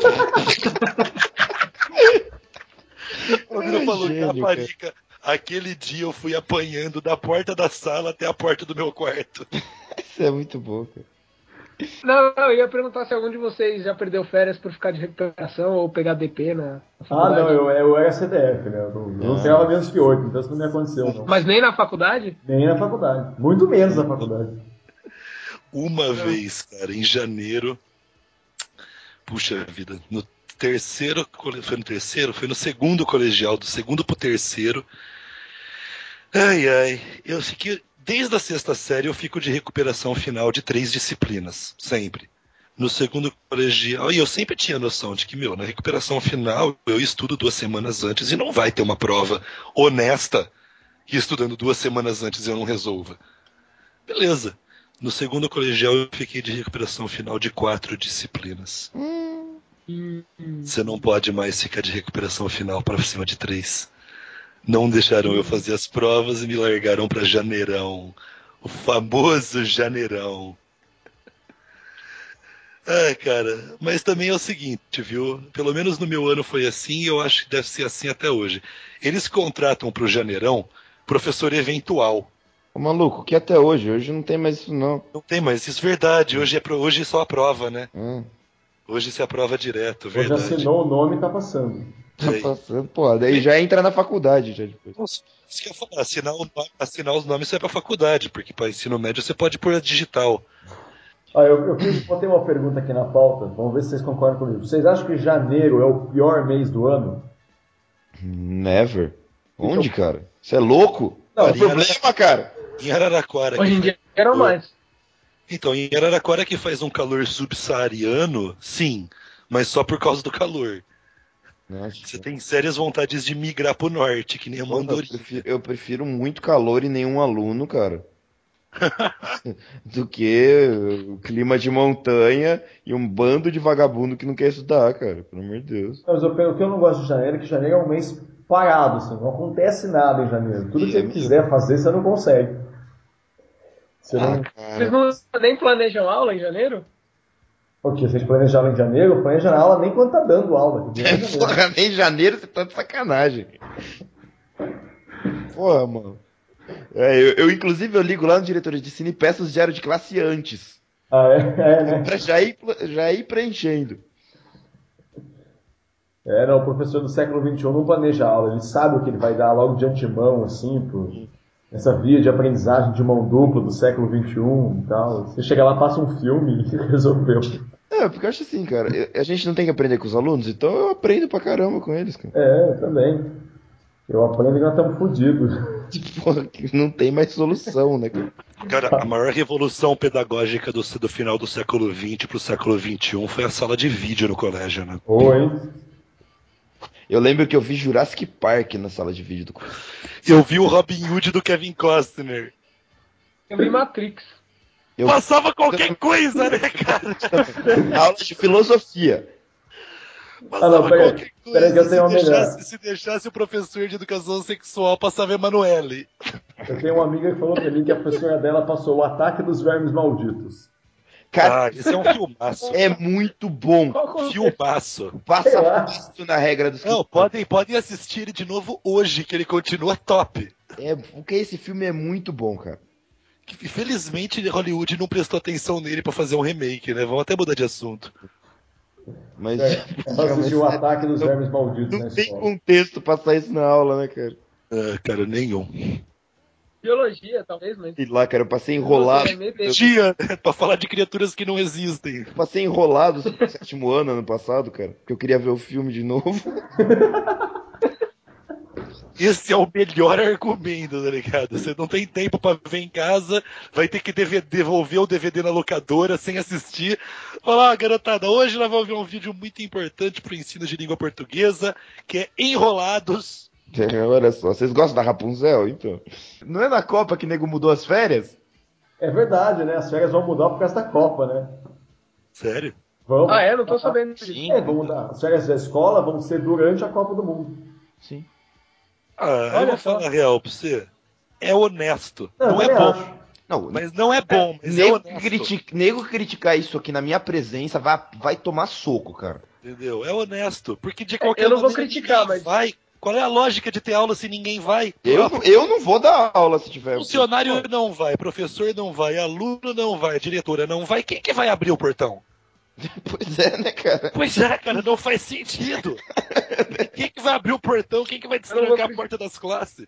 [SPEAKER 4] O Palomino falou, Caparica, aquele dia eu fui apanhando da porta da sala até a porta do meu quarto.
[SPEAKER 2] Isso é muito bom, cara.
[SPEAKER 3] Não, eu ia perguntar se algum de vocês já perdeu férias por ficar de recuperação ou pegar DP na faculdade.
[SPEAKER 1] Ah, não, eu era CDF, né? Eu não tirava menos que 8, então isso não me aconteceu, não.
[SPEAKER 3] Mas nem na faculdade?
[SPEAKER 1] Nem na faculdade. Muito menos na faculdade.
[SPEAKER 4] Uma vez, cara, em janeiro, puxa vida, no terceiro, foi no terceiro? Foi no segundo colegial, do segundo pro terceiro. Ai, eu fiquei, desde a 6ª série eu fico de recuperação final de 3 disciplinas, sempre. No segundo colegial, e eu sempre tinha noção de que, na recuperação final eu estudo 2 semanas antes e não vai ter uma prova honesta que estudando 2 semanas antes eu não resolva. Beleza. No segundo colegial eu fiquei de recuperação final de 4 disciplinas. Você não pode mais ficar de recuperação final para cima de 3. Não deixaram eu fazer as provas e me largaram para janeirão. O famoso janeirão. Cara, mas também é o seguinte, viu? Pelo menos no meu ano foi assim e eu acho que deve ser assim até hoje. Eles contratam pro janeirão professor eventual.
[SPEAKER 2] Ô, maluco, que até hoje não tem mais isso não.
[SPEAKER 4] Não tem mais, isso é verdade. Hoje só aprova, né?
[SPEAKER 2] Hum.
[SPEAKER 4] Hoje se aprova direto,
[SPEAKER 1] Hoje
[SPEAKER 4] verdade.
[SPEAKER 1] assinou o nome e tá passando.
[SPEAKER 2] Tá passando, pô, daí já entra na faculdade já depois.
[SPEAKER 4] Nossa, isso que eu ia falar, assinar os nomes você é pra faculdade, porque para ensino médio você pode pôr digital.
[SPEAKER 1] Eu botei uma pergunta aqui na pauta, vamos ver se vocês concordam comigo. Vocês acham que janeiro é o pior mês do ano?
[SPEAKER 2] Never. Onde, cara? Você é louco?
[SPEAKER 1] Não,
[SPEAKER 2] é problema, cara.
[SPEAKER 4] Em Araraquara.
[SPEAKER 3] Hoje em dia eram mais.
[SPEAKER 4] Então, em Araraquara que faz um calor subsaariano, sim, mas só por causa do calor.
[SPEAKER 2] Nossa.
[SPEAKER 4] Você tem sérias vontades de migrar pro norte, que nem a Mandorinha.
[SPEAKER 2] Eu prefiro muito calor e nenhum aluno, cara. Do que o clima de montanha e um bando de vagabundo que não quer estudar, cara. Pelo amor de Deus.
[SPEAKER 1] Mas o que eu não gosto de janeiro é que janeiro é um mês parado, assim, não acontece nada em janeiro. Tudo que você quiser fazer, você não consegue. Você não...
[SPEAKER 3] Vocês não nem planejam aula em janeiro?
[SPEAKER 1] Ok, se a gente planejava em janeiro, planeja na aula nem quando tá dando aula.
[SPEAKER 2] Porra, nem em janeiro você tá de sacanagem. Porra, mano. Eu inclusive, eu ligo lá no diretoria de ensino e peço os diários de classe antes.
[SPEAKER 1] Ah, né?
[SPEAKER 2] Pra já ir preenchendo.
[SPEAKER 1] Não, o professor do século XXI não planeja a aula, ele sabe o que ele vai dar logo de antemão, assim, essa via de aprendizagem de mão dupla do século XXI e tal. Você chega lá, passa um filme e resolveu.
[SPEAKER 2] Porque eu acho assim, cara, a gente não tem que aprender com os alunos, então eu aprendo pra caramba com eles, cara.
[SPEAKER 1] Eu também. Eu aprendo e nós estamos fodidos.
[SPEAKER 2] Porra, não tem mais solução, né, cara?
[SPEAKER 4] Cara, a maior revolução pedagógica do final do século XX pro século XXI foi a sala de vídeo no colégio, né?
[SPEAKER 1] Oi.
[SPEAKER 2] Eu lembro que eu vi Jurassic Park na sala de vídeo do colégio.
[SPEAKER 4] Eu vi o Robin Hood do Kevin Costner.
[SPEAKER 3] Eu vi Matrix.
[SPEAKER 4] Passava qualquer coisa, né, cara?
[SPEAKER 2] Aula de filosofia.
[SPEAKER 4] Passava qualquer coisa.
[SPEAKER 1] Peraí que eu tenho uma melhor.
[SPEAKER 4] Se deixasse o professor de educação sexual, passava Emanuele.
[SPEAKER 1] Eu tenho uma amiga que falou pra mim que a professora dela passou O Ataque dos Vermes Malditos.
[SPEAKER 2] Cara,
[SPEAKER 4] esse é um filmaço.
[SPEAKER 2] é muito bom.
[SPEAKER 4] Filmaço.
[SPEAKER 2] Passa fácil na regra dos
[SPEAKER 4] Não, podem assistir ele de novo hoje, que ele continua top.
[SPEAKER 2] Porque esse filme é muito bom, cara.
[SPEAKER 4] Infelizmente, Hollywood não prestou atenção nele pra fazer um remake, né? Vamos até mudar de assunto.
[SPEAKER 2] Mas
[SPEAKER 1] ela assistiu O Ataque dos Vermes Malditos na
[SPEAKER 2] não tem
[SPEAKER 1] escola.
[SPEAKER 2] contexto passar isso na aula, né, cara?
[SPEAKER 4] Cara, nenhum.
[SPEAKER 3] Biologia, talvez, mas...
[SPEAKER 2] Sei lá, cara, eu passei enrolado.
[SPEAKER 4] Biologia, pra falar de criaturas que não existem.
[SPEAKER 2] Eu passei enrolado no 7º ano passado, cara, porque eu queria ver o filme de novo.
[SPEAKER 4] Esse é o melhor argumento, tá ligado? Você não tem tempo pra ver em casa, vai ter que devolver o DVD na locadora sem assistir. Falar, garotada, hoje nós vamos ver um vídeo muito importante pro ensino de língua portuguesa, que é Enrolados.
[SPEAKER 2] Olha só, vocês gostam da Rapunzel, então? Não é na Copa que o nego mudou as férias?
[SPEAKER 1] É verdade, né? As férias vão mudar por causa da Copa, né?
[SPEAKER 4] Sério?
[SPEAKER 1] Vamos.
[SPEAKER 3] Não tô sabendo disso.
[SPEAKER 1] Vão mudar. As férias da escola vão ser durante a Copa do Mundo.
[SPEAKER 2] Sim.
[SPEAKER 4] Eu vou falar a real pra você. É honesto. Não é bom.
[SPEAKER 2] Não,
[SPEAKER 4] mas não é bom, mas é honesto.
[SPEAKER 2] Nego criticar isso aqui na minha presença vai tomar soco, cara.
[SPEAKER 4] Entendeu? É honesto. Porque de qualquer
[SPEAKER 3] maneira. Eu não
[SPEAKER 4] maneira,
[SPEAKER 3] vou criticar, mas.
[SPEAKER 4] Vai. Qual é a lógica de ter aula se ninguém vai?
[SPEAKER 2] Eu não vou dar aula se tiver.
[SPEAKER 4] Funcionário não vai, professor não vai, aluno não vai, diretora não vai. Quem que vai abrir o portão?
[SPEAKER 2] Pois é, né, cara?
[SPEAKER 4] Pois é, cara, não faz sentido. Quem que vai abrir o portão? Quem que vai destrancar a porta das classes?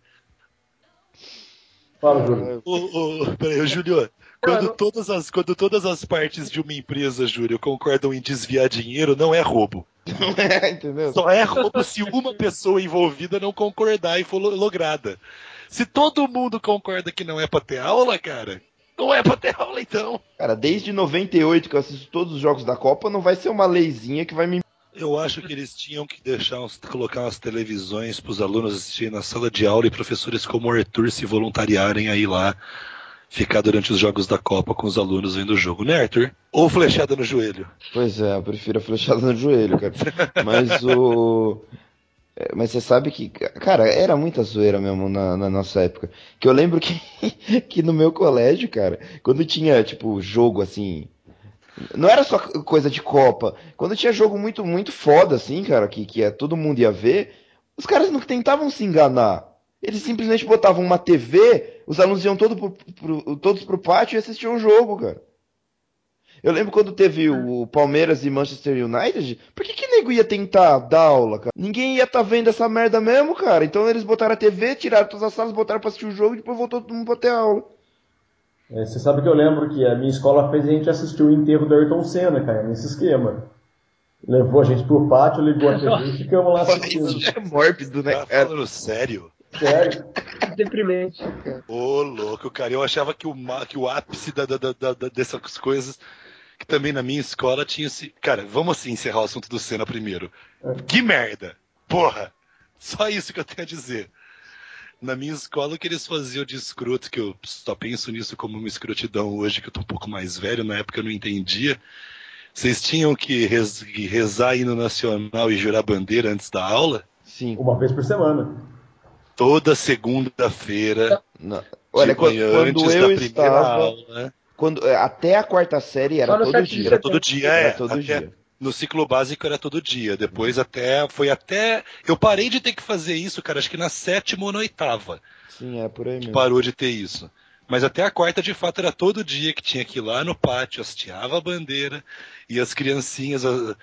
[SPEAKER 1] Fala, Júlio.
[SPEAKER 4] Peraí, Júlio. Quando todas as partes de uma empresa, Júlio, concordam em desviar dinheiro, não é roubo.
[SPEAKER 2] Não é, entendeu?
[SPEAKER 4] Só é roubo se uma pessoa envolvida não concordar e for lograda. Se todo mundo concorda que não é pra ter aula, cara, não é pra ter aula então.
[SPEAKER 2] Cara, desde 98 que eu assisto todos os jogos da Copa, não vai ser uma leizinha que vai me...
[SPEAKER 4] Eu acho que eles tinham que colocar umas televisões pros alunos assistirem na sala de aula e professores como o Arthur se voluntariarem a ir lá ficar durante os jogos da Copa com os alunos vendo o jogo, né, Arthur? Ou flechada no joelho.
[SPEAKER 2] Pois é, eu prefiro a flechada no joelho, cara. Mas você sabe que, cara, era muita zoeira mesmo na nossa época. Que eu lembro que no meu colégio, cara, quando tinha, tipo, jogo assim... Não era só coisa de Copa. Quando tinha jogo muito, muito foda, assim, cara, que todo mundo ia ver, os caras não tentavam se enganar. Eles simplesmente botavam uma TV, os alunos iam todos pro pátio e assistiam o jogo, cara. Eu lembro quando teve o Palmeiras e Manchester United, por que nego ia tentar dar aula, cara? Ninguém ia estar vendo essa merda mesmo, cara. Então eles botaram a TV, tiraram todas as salas, botaram pra assistir o jogo e depois voltou todo mundo pra ter aula.
[SPEAKER 1] Você sabe que eu lembro que a minha escola fez a gente assistir o enterro do Ayrton Senna, cara, nesse esquema. Levou a gente pro pátio, ligou a TV e ficamos lá assistindo.
[SPEAKER 2] Isso é mórbido, né,
[SPEAKER 4] cara? Tá falando sério?
[SPEAKER 1] Sério?
[SPEAKER 3] Deprimente.
[SPEAKER 4] Ô, louco, cara. Eu achava que o ápice dessas coisas, que também na minha escola tinha esse... Cara, vamos assim encerrar o assunto do Senna primeiro. Que merda! Porra! Só isso que eu tenho a dizer. Na minha escola, o que eles faziam de escroto, que eu só penso nisso como uma escrotidão hoje, que eu tô um pouco mais velho, na época eu não entendia. Vocês tinham que rezar hino nacional e jurar bandeira antes da aula?
[SPEAKER 2] Sim.
[SPEAKER 1] Uma vez por semana.
[SPEAKER 4] Toda segunda-feira.
[SPEAKER 2] Olha, quando eu estava...
[SPEAKER 4] aula.
[SPEAKER 2] Até a 4ª série era todo dia.
[SPEAKER 4] Era todo dia,
[SPEAKER 2] Era todo dia.
[SPEAKER 4] No ciclo básico era todo dia. Depois foi até... Eu parei de ter que fazer isso, cara, acho que na 7ª ou na 8ª.
[SPEAKER 2] Sim, é por aí mesmo.
[SPEAKER 4] Parou de ter isso. Mas até a 4ª, de fato, era todo dia que tinha que ir lá no pátio, hasteava a bandeira, e as criancinhas,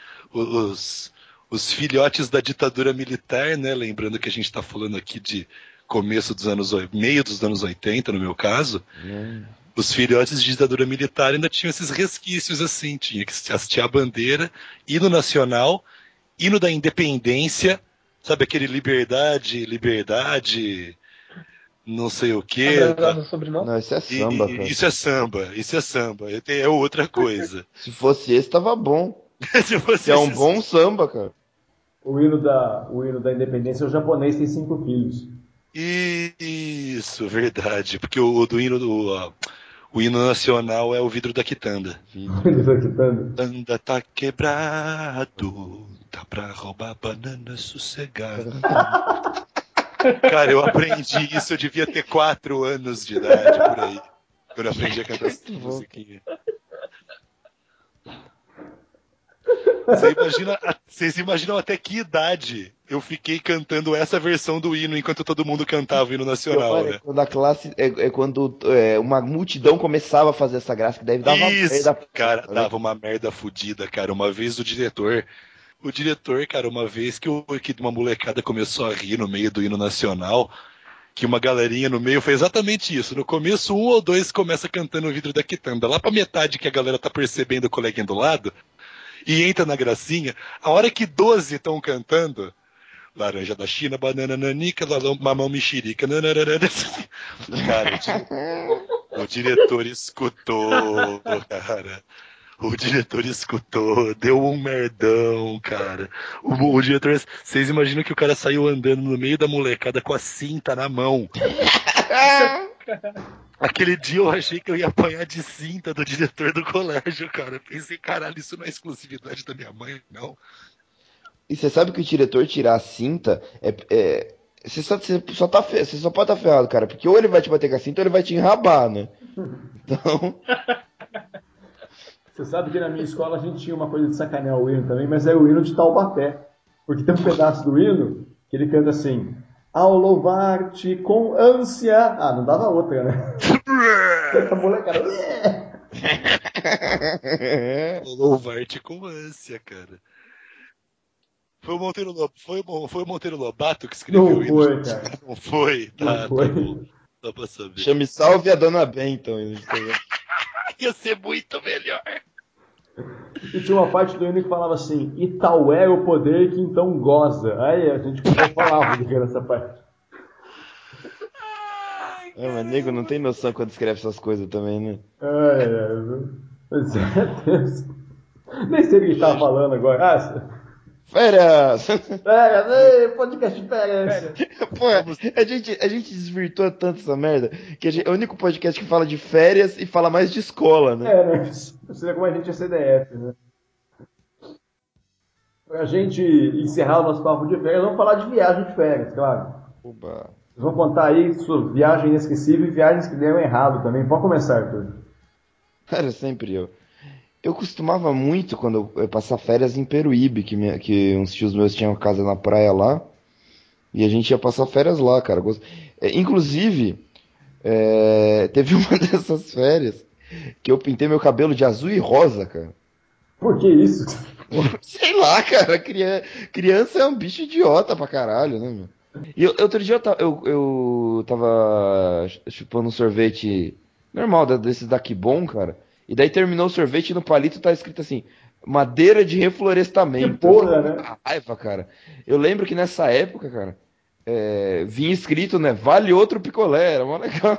[SPEAKER 4] os filhotes da ditadura militar, né? Lembrando que a gente está falando aqui de meio dos anos 80, no meu caso. Os filhotes de ditadura militar ainda tinham esses resquícios assim, tinha que hastear a bandeira, hino nacional, hino da independência, sabe aquele liberdade, não sei o quê.
[SPEAKER 3] Abrasado no sobrenome?
[SPEAKER 2] Não, isso é samba, cara.
[SPEAKER 4] Isso é samba, isso é samba. É outra coisa.
[SPEAKER 2] Se fosse esse, tava bom.
[SPEAKER 4] Se você
[SPEAKER 2] Que é um bom samba, cara.
[SPEAKER 1] O hino da independência, o japonês tem 5 quilos.
[SPEAKER 4] Isso, verdade. Porque o hino nacional é o vidro da quitanda. Quitanda tá quebrado, tá pra roubar banana sossegada. Cara, eu aprendi isso, eu devia ter 4 anos de idade, por aí. Quando eu aprendi a cantar essa musiquinha. Vocês imaginam até que idade eu fiquei cantando essa versão do hino enquanto todo mundo cantava o hino nacional, né?
[SPEAKER 2] Quando a classe. Quando uma multidão começava a fazer essa gráfica, daí dava
[SPEAKER 4] Isso,
[SPEAKER 2] merda.
[SPEAKER 4] cara, dava uma merda fodida, cara. Uma vez o diretor, cara, uma vez que uma molecada começou a rir no meio do hino nacional, que uma galerinha no meio foi exatamente isso. No começo, 1 ou 2 começa cantando o vidro da quitanda. Lá pra metade que a galera tá percebendo o coleguinha do lado, e entra na gracinha, a hora que 12 estão cantando, laranja da China, banana nanica, mamão mexerica, nananana. Cara, o diretor escutou, cara. O diretor escutou, deu um merdão, cara. O diretor, vocês imaginam que o cara saiu andando no meio da molecada com a cinta na mão. Aquele dia eu achei que eu ia apanhar de cinta do diretor do colégio, cara. Eu pensei, caralho, isso não é exclusividade da minha mãe, não.
[SPEAKER 2] E você sabe que o diretor tirar a cinta você só pode estar ferrado, cara, porque ou ele vai te bater com a cinta ou ele vai te enrabar, né? Então.
[SPEAKER 1] Você sabe que na minha escola a gente tinha uma coisa de sacanear o hino também, mas é o hino de Taubaté. Porque tem um pedaço do hino que ele canta assim: ao louvar-te com ânsia. Ah, não dava outra, né? Essa molecada.
[SPEAKER 4] Louvar-te com ânsia, cara. Foi o Monteiro Lobato que escreveu
[SPEAKER 1] Não
[SPEAKER 4] o hino?
[SPEAKER 1] foi, cara.
[SPEAKER 4] Não foi?
[SPEAKER 1] Não
[SPEAKER 4] Tá
[SPEAKER 1] foi.
[SPEAKER 4] bom. Dá pra saber.
[SPEAKER 2] Chame Salve a Dona Benta.
[SPEAKER 4] Ia ser muito melhor.
[SPEAKER 1] E tinha uma parte do hino que falava assim: e tal é o poder que então goza. Aí a gente falava do que era essa parte.
[SPEAKER 2] Mas nego não tem noção quando escreve essas coisas também, né?
[SPEAKER 1] Pois é, Deus. Nem sei o que a gente tava falando agora.
[SPEAKER 2] Férias!
[SPEAKER 1] Férias, podcast de férias.
[SPEAKER 2] Pô, a gente desvirtua tanto essa merda que é o único podcast que fala de férias e fala mais de escola, né?
[SPEAKER 1] Né? Você vê como a gente é CDF, né? Pra gente encerrar o nosso papo de férias, vamos falar de viagem de férias, claro.
[SPEAKER 2] Oba.
[SPEAKER 1] Vocês vão contar aí sua viagem inesquecível e viagens que deram errado também. Pode começar, Arthur.
[SPEAKER 2] Cara, sempre eu. Eu costumava muito, quando eu passar férias em Peruíbe, que uns tios meus tinham casa na praia lá, e a gente ia passar férias lá, cara. Inclusive, teve uma dessas férias que eu pintei meu cabelo de azul e rosa, cara.
[SPEAKER 1] Por que isso?
[SPEAKER 2] Sei lá, cara. Criança é um bicho idiota pra caralho, né, meu? E outro dia eu tava chupando um sorvete normal, desses da Kibon, cara. E daí terminou o sorvete e no palito tá escrito assim: madeira de reflorestamento.
[SPEAKER 1] Que porra,
[SPEAKER 2] Eu fiquei com
[SPEAKER 1] né?
[SPEAKER 2] muita raiva, cara. Eu lembro que nessa época, cara, vinha escrito, né? Vale outro picolé. Era mó legal.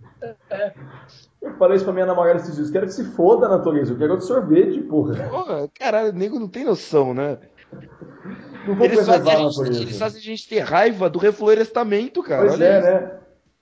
[SPEAKER 1] Eu falei isso pra minha namorada esses dias. Quero que se foda a natureza. Eu quero outro sorvete, porra.
[SPEAKER 2] Porra, caralho, o nego não tem noção, né?
[SPEAKER 1] Não vou
[SPEAKER 2] Eles
[SPEAKER 1] preservar a
[SPEAKER 2] eles
[SPEAKER 1] natureza.
[SPEAKER 2] fazem a gente ter raiva do reflorestamento, cara.
[SPEAKER 1] Pois
[SPEAKER 2] Olha
[SPEAKER 1] é,
[SPEAKER 2] isso.
[SPEAKER 1] né?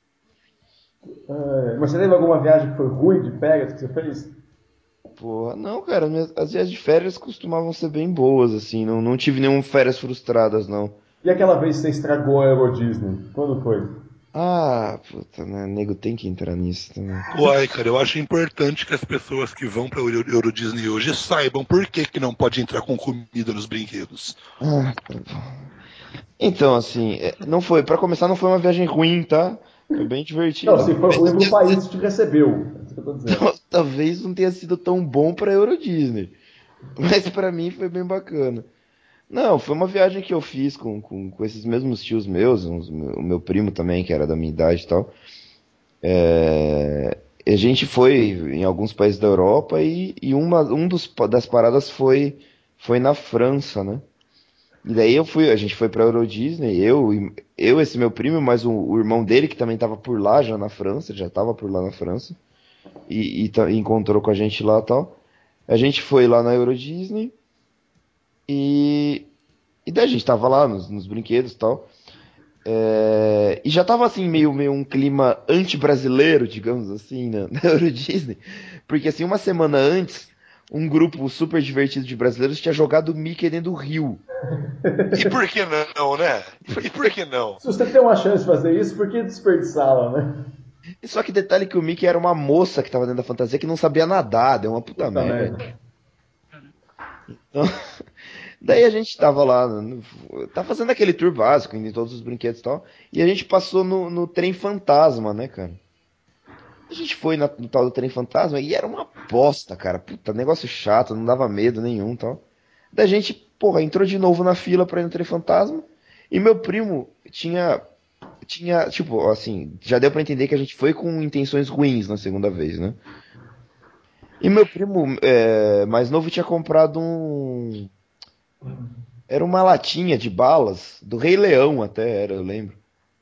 [SPEAKER 1] Mas você lembra alguma viagem que foi ruim de férias que você fez?
[SPEAKER 2] Porra, não, cara, as viagens de férias costumavam ser bem boas, assim, não tive nenhuma férias frustradas, não.
[SPEAKER 1] E aquela vez que você estragou a Euro Disney? Quando foi?
[SPEAKER 2] Ah, puta, né, nego tem que entrar nisso também.
[SPEAKER 4] Uai, cara, eu acho importante que as pessoas que vão pra Euro Disney hoje saibam por que não pode entrar com comida nos brinquedos.
[SPEAKER 2] Ah, tá bom. Então, assim, não foi, pra começar, não foi uma viagem ruim, tá? Foi bem divertido.
[SPEAKER 1] Não, se foi ruim pro país que te recebeu. É isso que eu tô dizendo.
[SPEAKER 2] Talvez não tenha sido tão bom pra Euro Disney, mas pra mim foi bem bacana. Não, foi uma viagem que eu fiz com esses mesmos tios meus, o meu primo também, que era da minha idade e tal. A gente foi em alguns países da Europa e das paradas foi na França, né? E daí a gente foi pra Euro Disney, eu, esse meu primo, mas o irmão dele, que também tava por lá já na França, já tava por lá na França, e encontrou com a gente lá e tal. A gente foi lá na Euro Disney e, e daí a gente tava lá nos brinquedos e tal. E já tava assim, meio um clima anti-brasileiro, digamos assim, na Euro Disney. Porque assim, uma semana antes, um grupo super divertido de brasileiros tinha jogado o Mickey dentro do rio.
[SPEAKER 4] E por que não, né? E por que não?
[SPEAKER 1] Se você tem uma chance de fazer isso, por que desperdiçá-la, né?
[SPEAKER 2] E só que detalhe que o Mickey era uma moça que tava dentro da fantasia que não sabia nadar, deu uma puta
[SPEAKER 1] Puta
[SPEAKER 2] merda.
[SPEAKER 1] merda.
[SPEAKER 2] Então, daí a gente tava lá, tá fazendo aquele tour básico, indo em todos os brinquedos e tal, e a gente passou no trem fantasma, né, cara? A gente foi no tal do trem fantasma e era uma bosta, cara. Puta, negócio chato, não dava medo nenhum e tal. Daí a gente, porra, entrou de novo na fila pra ir no trem fantasma. E meu primo tipo, assim, já deu pra entender que a gente foi com intenções ruins na segunda vez, né? E meu primo mais novo tinha comprado Era uma latinha de balas, do Rei Leão até era, eu lembro.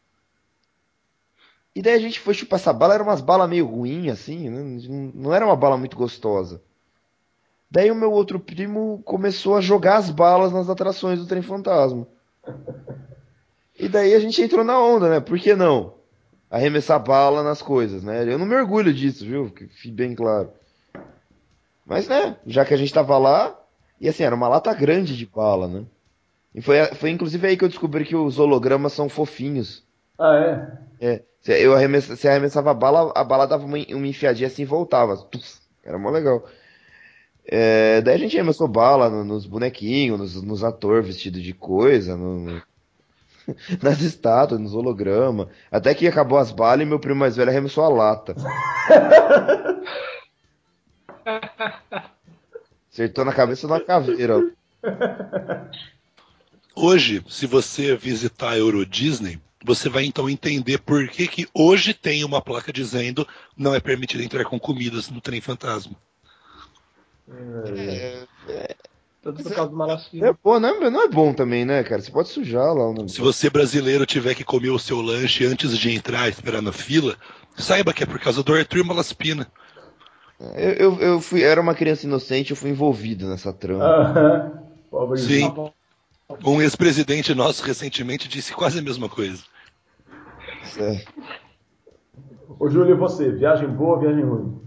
[SPEAKER 2] E daí a gente foi chupar essa bala, era umas balas meio ruins, assim, né? Não era uma bala muito gostosa. Daí o meu outro primo começou a jogar as balas nas atrações do Trem Fantasma. E daí a gente entrou na onda, né? Por que não? Arremessar bala nas coisas, né? Eu não me orgulho disso, viu? Que fique bem claro. Mas, né? Já que a gente tava lá, e assim, era uma lata grande de bala, né? E foi inclusive aí que eu descobri que os hologramas são fofinhos.
[SPEAKER 1] Ah, é?
[SPEAKER 2] Você arremessava a bala dava uma enfiadinha assim e voltava. Tuf, era mó legal. Daí a gente arremessou bala nos bonequinhos, nos atores vestidos de coisa, nas estátuas, nos hologramas. Até que acabou as balas e meu primo mais velho arremessou a lata. Acertou na cabeça de uma caveira.
[SPEAKER 4] Hoje, se você visitar a Euro Disney, você vai então entender por que hoje tem uma placa dizendo não é permitido entrar com comidas no trem fantasma.
[SPEAKER 3] Tudo por causa do
[SPEAKER 2] É,
[SPEAKER 3] Malacino.
[SPEAKER 2] pô, não é bom também, né, cara? Você pode sujar lá o
[SPEAKER 4] Se
[SPEAKER 2] negócio.
[SPEAKER 4] você brasileiro tiver que comer o seu lanche antes de entrar e esperar na fila, saiba que é por causa do Arthur Malaspina.
[SPEAKER 2] Era uma criança inocente, eu fui envolvido nessa trama.
[SPEAKER 1] Aham.
[SPEAKER 3] Tá
[SPEAKER 4] Sim,
[SPEAKER 1] Pobrezinho.
[SPEAKER 3] bom.
[SPEAKER 4] um ex-presidente nosso recentemente disse quase a mesma coisa.
[SPEAKER 2] É.
[SPEAKER 1] Ô, Júlio, e você? Viagem boa, viagem ruim?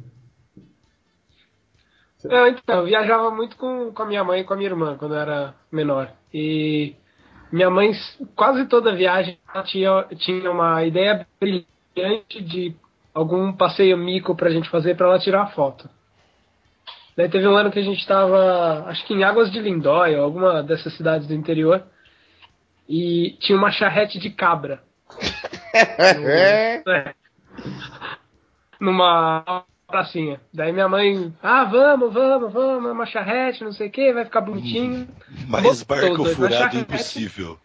[SPEAKER 3] Então, eu viajava muito com a minha mãe e com a minha irmã quando eu era menor. E minha mãe, quase toda viagem, ela tinha uma ideia brilhante de algum passeio mico pra gente fazer pra ela tirar foto. Daí teve um ano que a gente estava, acho que em Águas de Lindóia, alguma dessas cidades do interior, e tinha uma charrete de cabra é, numa pracinha. Daí minha mãe, vamos, é uma charrete, não sei o que, vai ficar bonitinho.
[SPEAKER 4] Mais
[SPEAKER 3] Botou os
[SPEAKER 4] barco
[SPEAKER 3] dois na
[SPEAKER 4] furado
[SPEAKER 3] charrete,
[SPEAKER 4] impossível.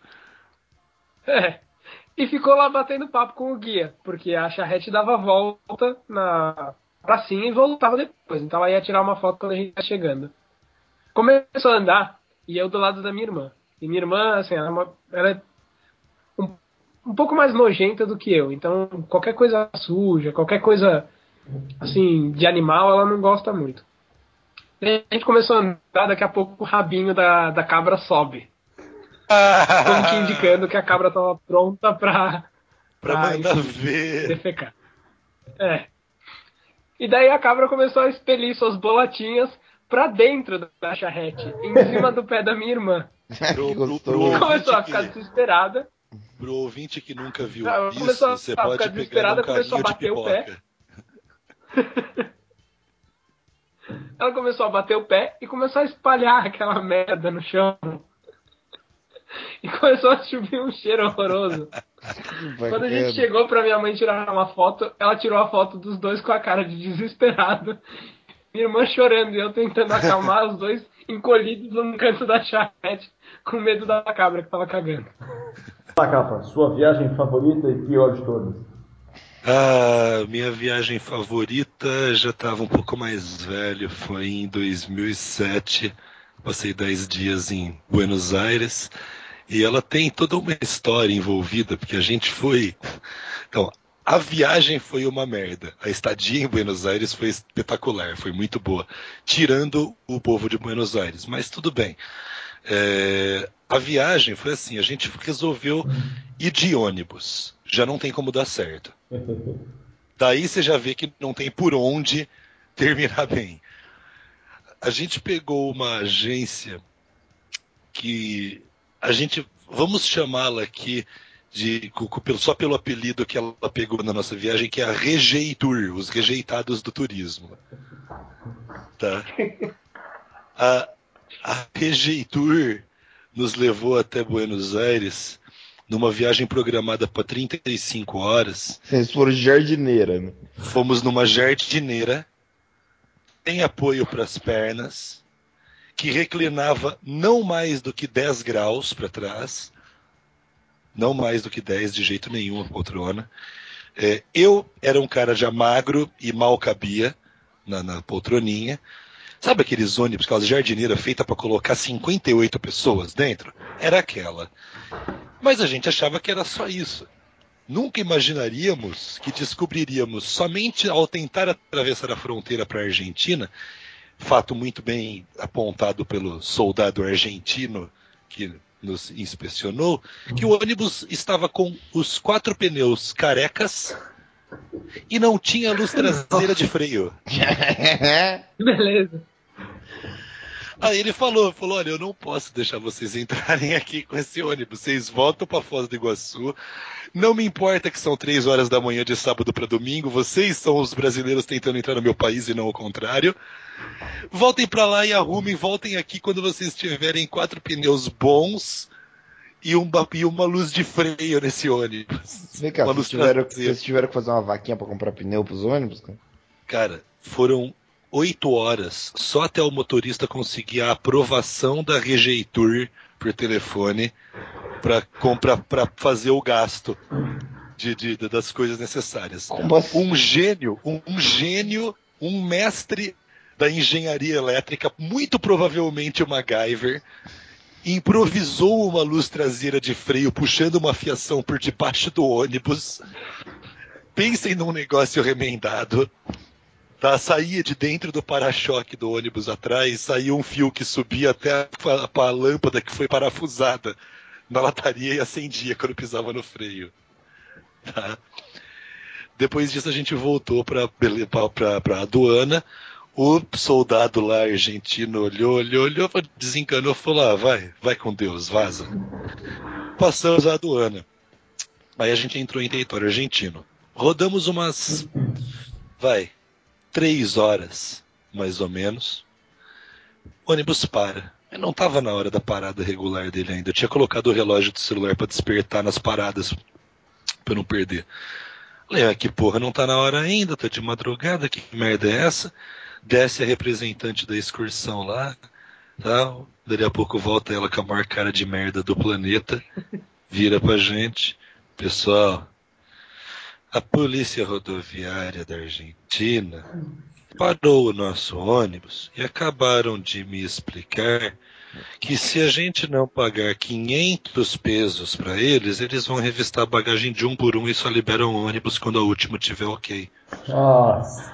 [SPEAKER 3] e ficou lá batendo papo com o guia, porque a charrete dava volta na pracinha e voltava depois. Então ela ia tirar uma foto quando a gente ia chegando. Começou a andar, e eu do lado da minha irmã. E minha irmã, assim, ela é um pouco mais nojenta do que eu. Então, qualquer coisa suja, qualquer coisa, assim, de animal, ela não gosta muito. E a gente começou a andar, daqui a pouco o rabinho da cabra sobe. Como que indicando que a cabra estava pronta
[SPEAKER 4] Pra mandar
[SPEAKER 3] enfim,
[SPEAKER 4] ver.
[SPEAKER 3] defecar. É. E daí a cabra começou a expelir suas bolatinhas pra dentro da charrete, em cima do pé da minha irmã.
[SPEAKER 2] Que
[SPEAKER 4] Pro
[SPEAKER 3] E
[SPEAKER 2] gostoso.
[SPEAKER 3] começou
[SPEAKER 4] ouvinte
[SPEAKER 3] a ficar
[SPEAKER 4] que,
[SPEAKER 3] desesperada.
[SPEAKER 4] pro ouvinte que nunca viu
[SPEAKER 3] Ela começou
[SPEAKER 4] isso, você
[SPEAKER 3] a ficar
[SPEAKER 4] pode pegar num
[SPEAKER 3] desesperada, começou a
[SPEAKER 4] carrinho de
[SPEAKER 3] bater o pé.
[SPEAKER 4] pipoca.
[SPEAKER 3] Ela começou a bater o pé e começou a espalhar aquela merda no chão. E começou a subir um cheiro horroroso. Quando a gente
[SPEAKER 2] Bacana.
[SPEAKER 3] chegou pra minha mãe tirar uma foto, ela tirou a foto dos dois com a cara de desesperado. Minha irmã chorando e eu tentando acalmar os dois encolhidos num canto da charrete, com medo da cabra que tava cagando.
[SPEAKER 1] Tá, Capa, sua viagem favorita e pior de todas?
[SPEAKER 4] Ah, minha viagem favorita já estava um pouco mais velho, foi em 2007, Passei 10 dias em Buenos Aires e ela tem toda uma história envolvida, porque a gente foi... Então, a viagem foi uma merda. A estadia em Buenos Aires foi espetacular, foi muito boa. Tirando o povo de Buenos Aires, mas tudo bem. A viagem foi assim, a gente resolveu ir de ônibus. Já não tem como dar certo. Daí você já vê que não tem por onde terminar bem. A gente pegou uma agência que a gente, vamos chamá-la aqui só pelo apelido que ela pegou na nossa viagem, que é a Rejeitur, os rejeitados do turismo. Tá? A Rejeitur nos levou até Buenos Aires numa viagem programada para 35 horas.
[SPEAKER 2] Vocês foram de jardineira, né?
[SPEAKER 4] Fomos numa jardineira, sem apoio para as pernas, que reclinava não mais do que 10 graus para trás. Não mais do que 10, de jeito nenhum, a poltrona. Eu era um cara já magro e mal cabia na poltroninha. Sabe aqueles ônibus, aquelas jardineiras feitas para colocar 58 pessoas dentro? Era aquela. Mas a gente achava que era só isso. Nunca imaginaríamos que descobriríamos somente ao tentar atravessar a fronteira para a Argentina, fato muito bem apontado pelo soldado argentino que nos inspecionou, que o ônibus estava com os 4 pneus carecas e não tinha luz traseira de freio.
[SPEAKER 3] Beleza.
[SPEAKER 4] Aí ele falou, olha, eu não posso deixar vocês entrarem aqui com esse ônibus, vocês voltam para Foz do Iguaçu, não me importa que são 3 horas da manhã de sábado para domingo, vocês são os brasileiros tentando entrar no meu país e não o contrário, voltem para lá e arrumem, voltem aqui quando vocês tiverem 4 pneus bons e uma luz de freio nesse ônibus.
[SPEAKER 2] Vem cá,
[SPEAKER 4] Uma
[SPEAKER 2] vocês
[SPEAKER 4] luz
[SPEAKER 2] tiveram que fazer uma vaquinha pra comprar pneu pros ônibus, cara?
[SPEAKER 4] Cara, foram 8 horas só até o motorista conseguir a aprovação da Rejeitur por telefone para fazer o gasto das coisas necessárias.
[SPEAKER 2] Como assim?
[SPEAKER 4] Um gênio, um mestre da engenharia elétrica, muito provavelmente o MacGyver, improvisou uma luz traseira de freio puxando uma fiação por debaixo do ônibus. Pensem num negócio remendado. Tá, saía de dentro do para-choque do ônibus atrás, saía um fio que subia até a lâmpada que foi parafusada na lataria e acendia quando pisava no freio. Tá? Depois disso a gente voltou para a aduana. O soldado lá argentino olhou, desencanou, falou: vai com Deus, vaza. Passamos a aduana. Aí a gente entrou em território argentino. Rodamos umas 3 horas, mais ou menos. O ônibus para. Eu não estava na hora da parada regular dele ainda. Eu tinha colocado o relógio do celular para despertar nas paradas, para não perder. Falei, que porra, não tá na hora ainda, tá de madrugada, que merda é essa? Desce a representante da excursão lá, tal. Dali a pouco volta ela com a maior cara de merda do planeta, vira pra gente. Pessoal, a polícia rodoviária da Argentina parou o nosso ônibus e acabaram de me explicar que se a gente não pagar 500 pesos para eles, eles vão revistar a bagagem de um por um e só liberam o ônibus quando a última tiver ok.
[SPEAKER 1] Nossa.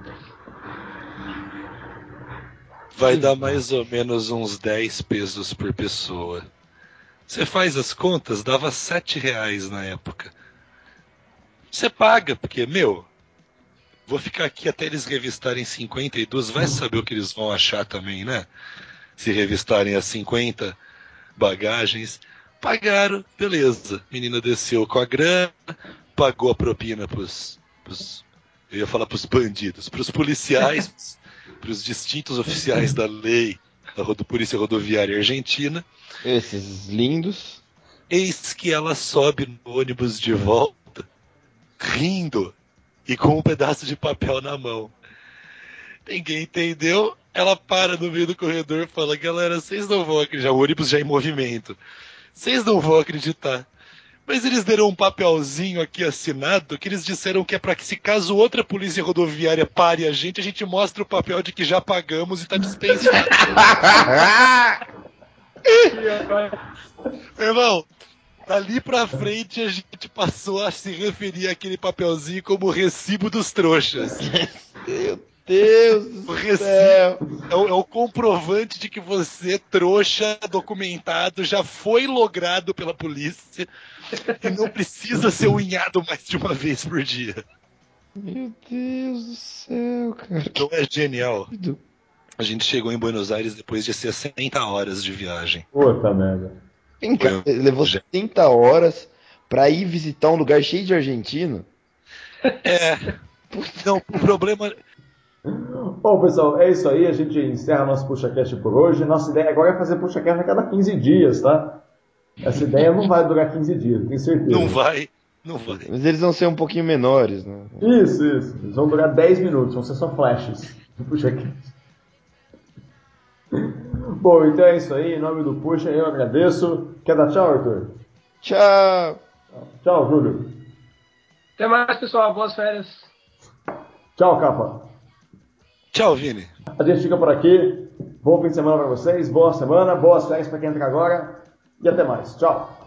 [SPEAKER 4] Vai dar mais ou menos uns 10 pesos por pessoa. Você faz as contas, dava R$7 na época. Você paga, porque, vou ficar aqui até eles revistarem 52, vai saber o que eles vão achar também, né? Se revistarem as 50 bagagens. Pagaram, beleza. A menina desceu com a grana, pagou a propina pros eu ia falar pros bandidos, pros policiais, pros distintos oficiais da lei da Polícia Rodoviária Argentina.
[SPEAKER 2] Esses lindos.
[SPEAKER 4] Eis que ela sobe no ônibus de volta, rindo e com um pedaço de papel na mão. Ninguém entendeu. Ela para no meio do corredor e fala: galera, vocês não vão acreditar. O ônibus já em movimento. Vocês não vão acreditar. Mas eles deram um papelzinho aqui assinado que eles disseram que é para que, se caso outra polícia rodoviária pare a gente mostra o papel de que já pagamos e tá dispensado. Meu irmão, dali pra frente a gente passou a se referir àquele papelzinho como o recibo dos trouxas.
[SPEAKER 2] Meu Deus do céu.
[SPEAKER 4] É o comprovante de que você, trouxa, documentado, já foi logrado pela polícia e não precisa ser unhado mais de uma vez por dia.
[SPEAKER 2] Meu Deus do céu, cara.
[SPEAKER 4] Não é genial? A gente chegou em Buenos Aires depois de 60 horas de viagem.
[SPEAKER 1] Puta merda.
[SPEAKER 2] Vem cá, levou 70 horas pra ir visitar um lugar cheio de argentino?
[SPEAKER 4] Não, o problema...
[SPEAKER 1] Bom, pessoal, é isso aí. A gente encerra nosso PuxaCast por hoje. Nossa ideia agora é fazer PuxaCast a cada 15 dias, tá? Essa ideia não vai durar 15 dias, tenho certeza.
[SPEAKER 4] Não vai.
[SPEAKER 2] Mas eles vão ser um pouquinho menores, né?
[SPEAKER 1] Isso. Eles vão durar 10 minutos, vão ser só flashes do PuxaCast. Bom, então é isso aí. Em nome do Puxa, eu agradeço. Quer dar tchau, Arthur?
[SPEAKER 2] Tchau!
[SPEAKER 1] Tchau, Júlio.
[SPEAKER 3] Até mais, pessoal. Boas férias.
[SPEAKER 1] Tchau, Capa.
[SPEAKER 4] Tchau, Vini.
[SPEAKER 1] A gente fica por aqui. Bom fim de semana para vocês. Boa semana, boas férias para quem entra agora. E até mais. Tchau.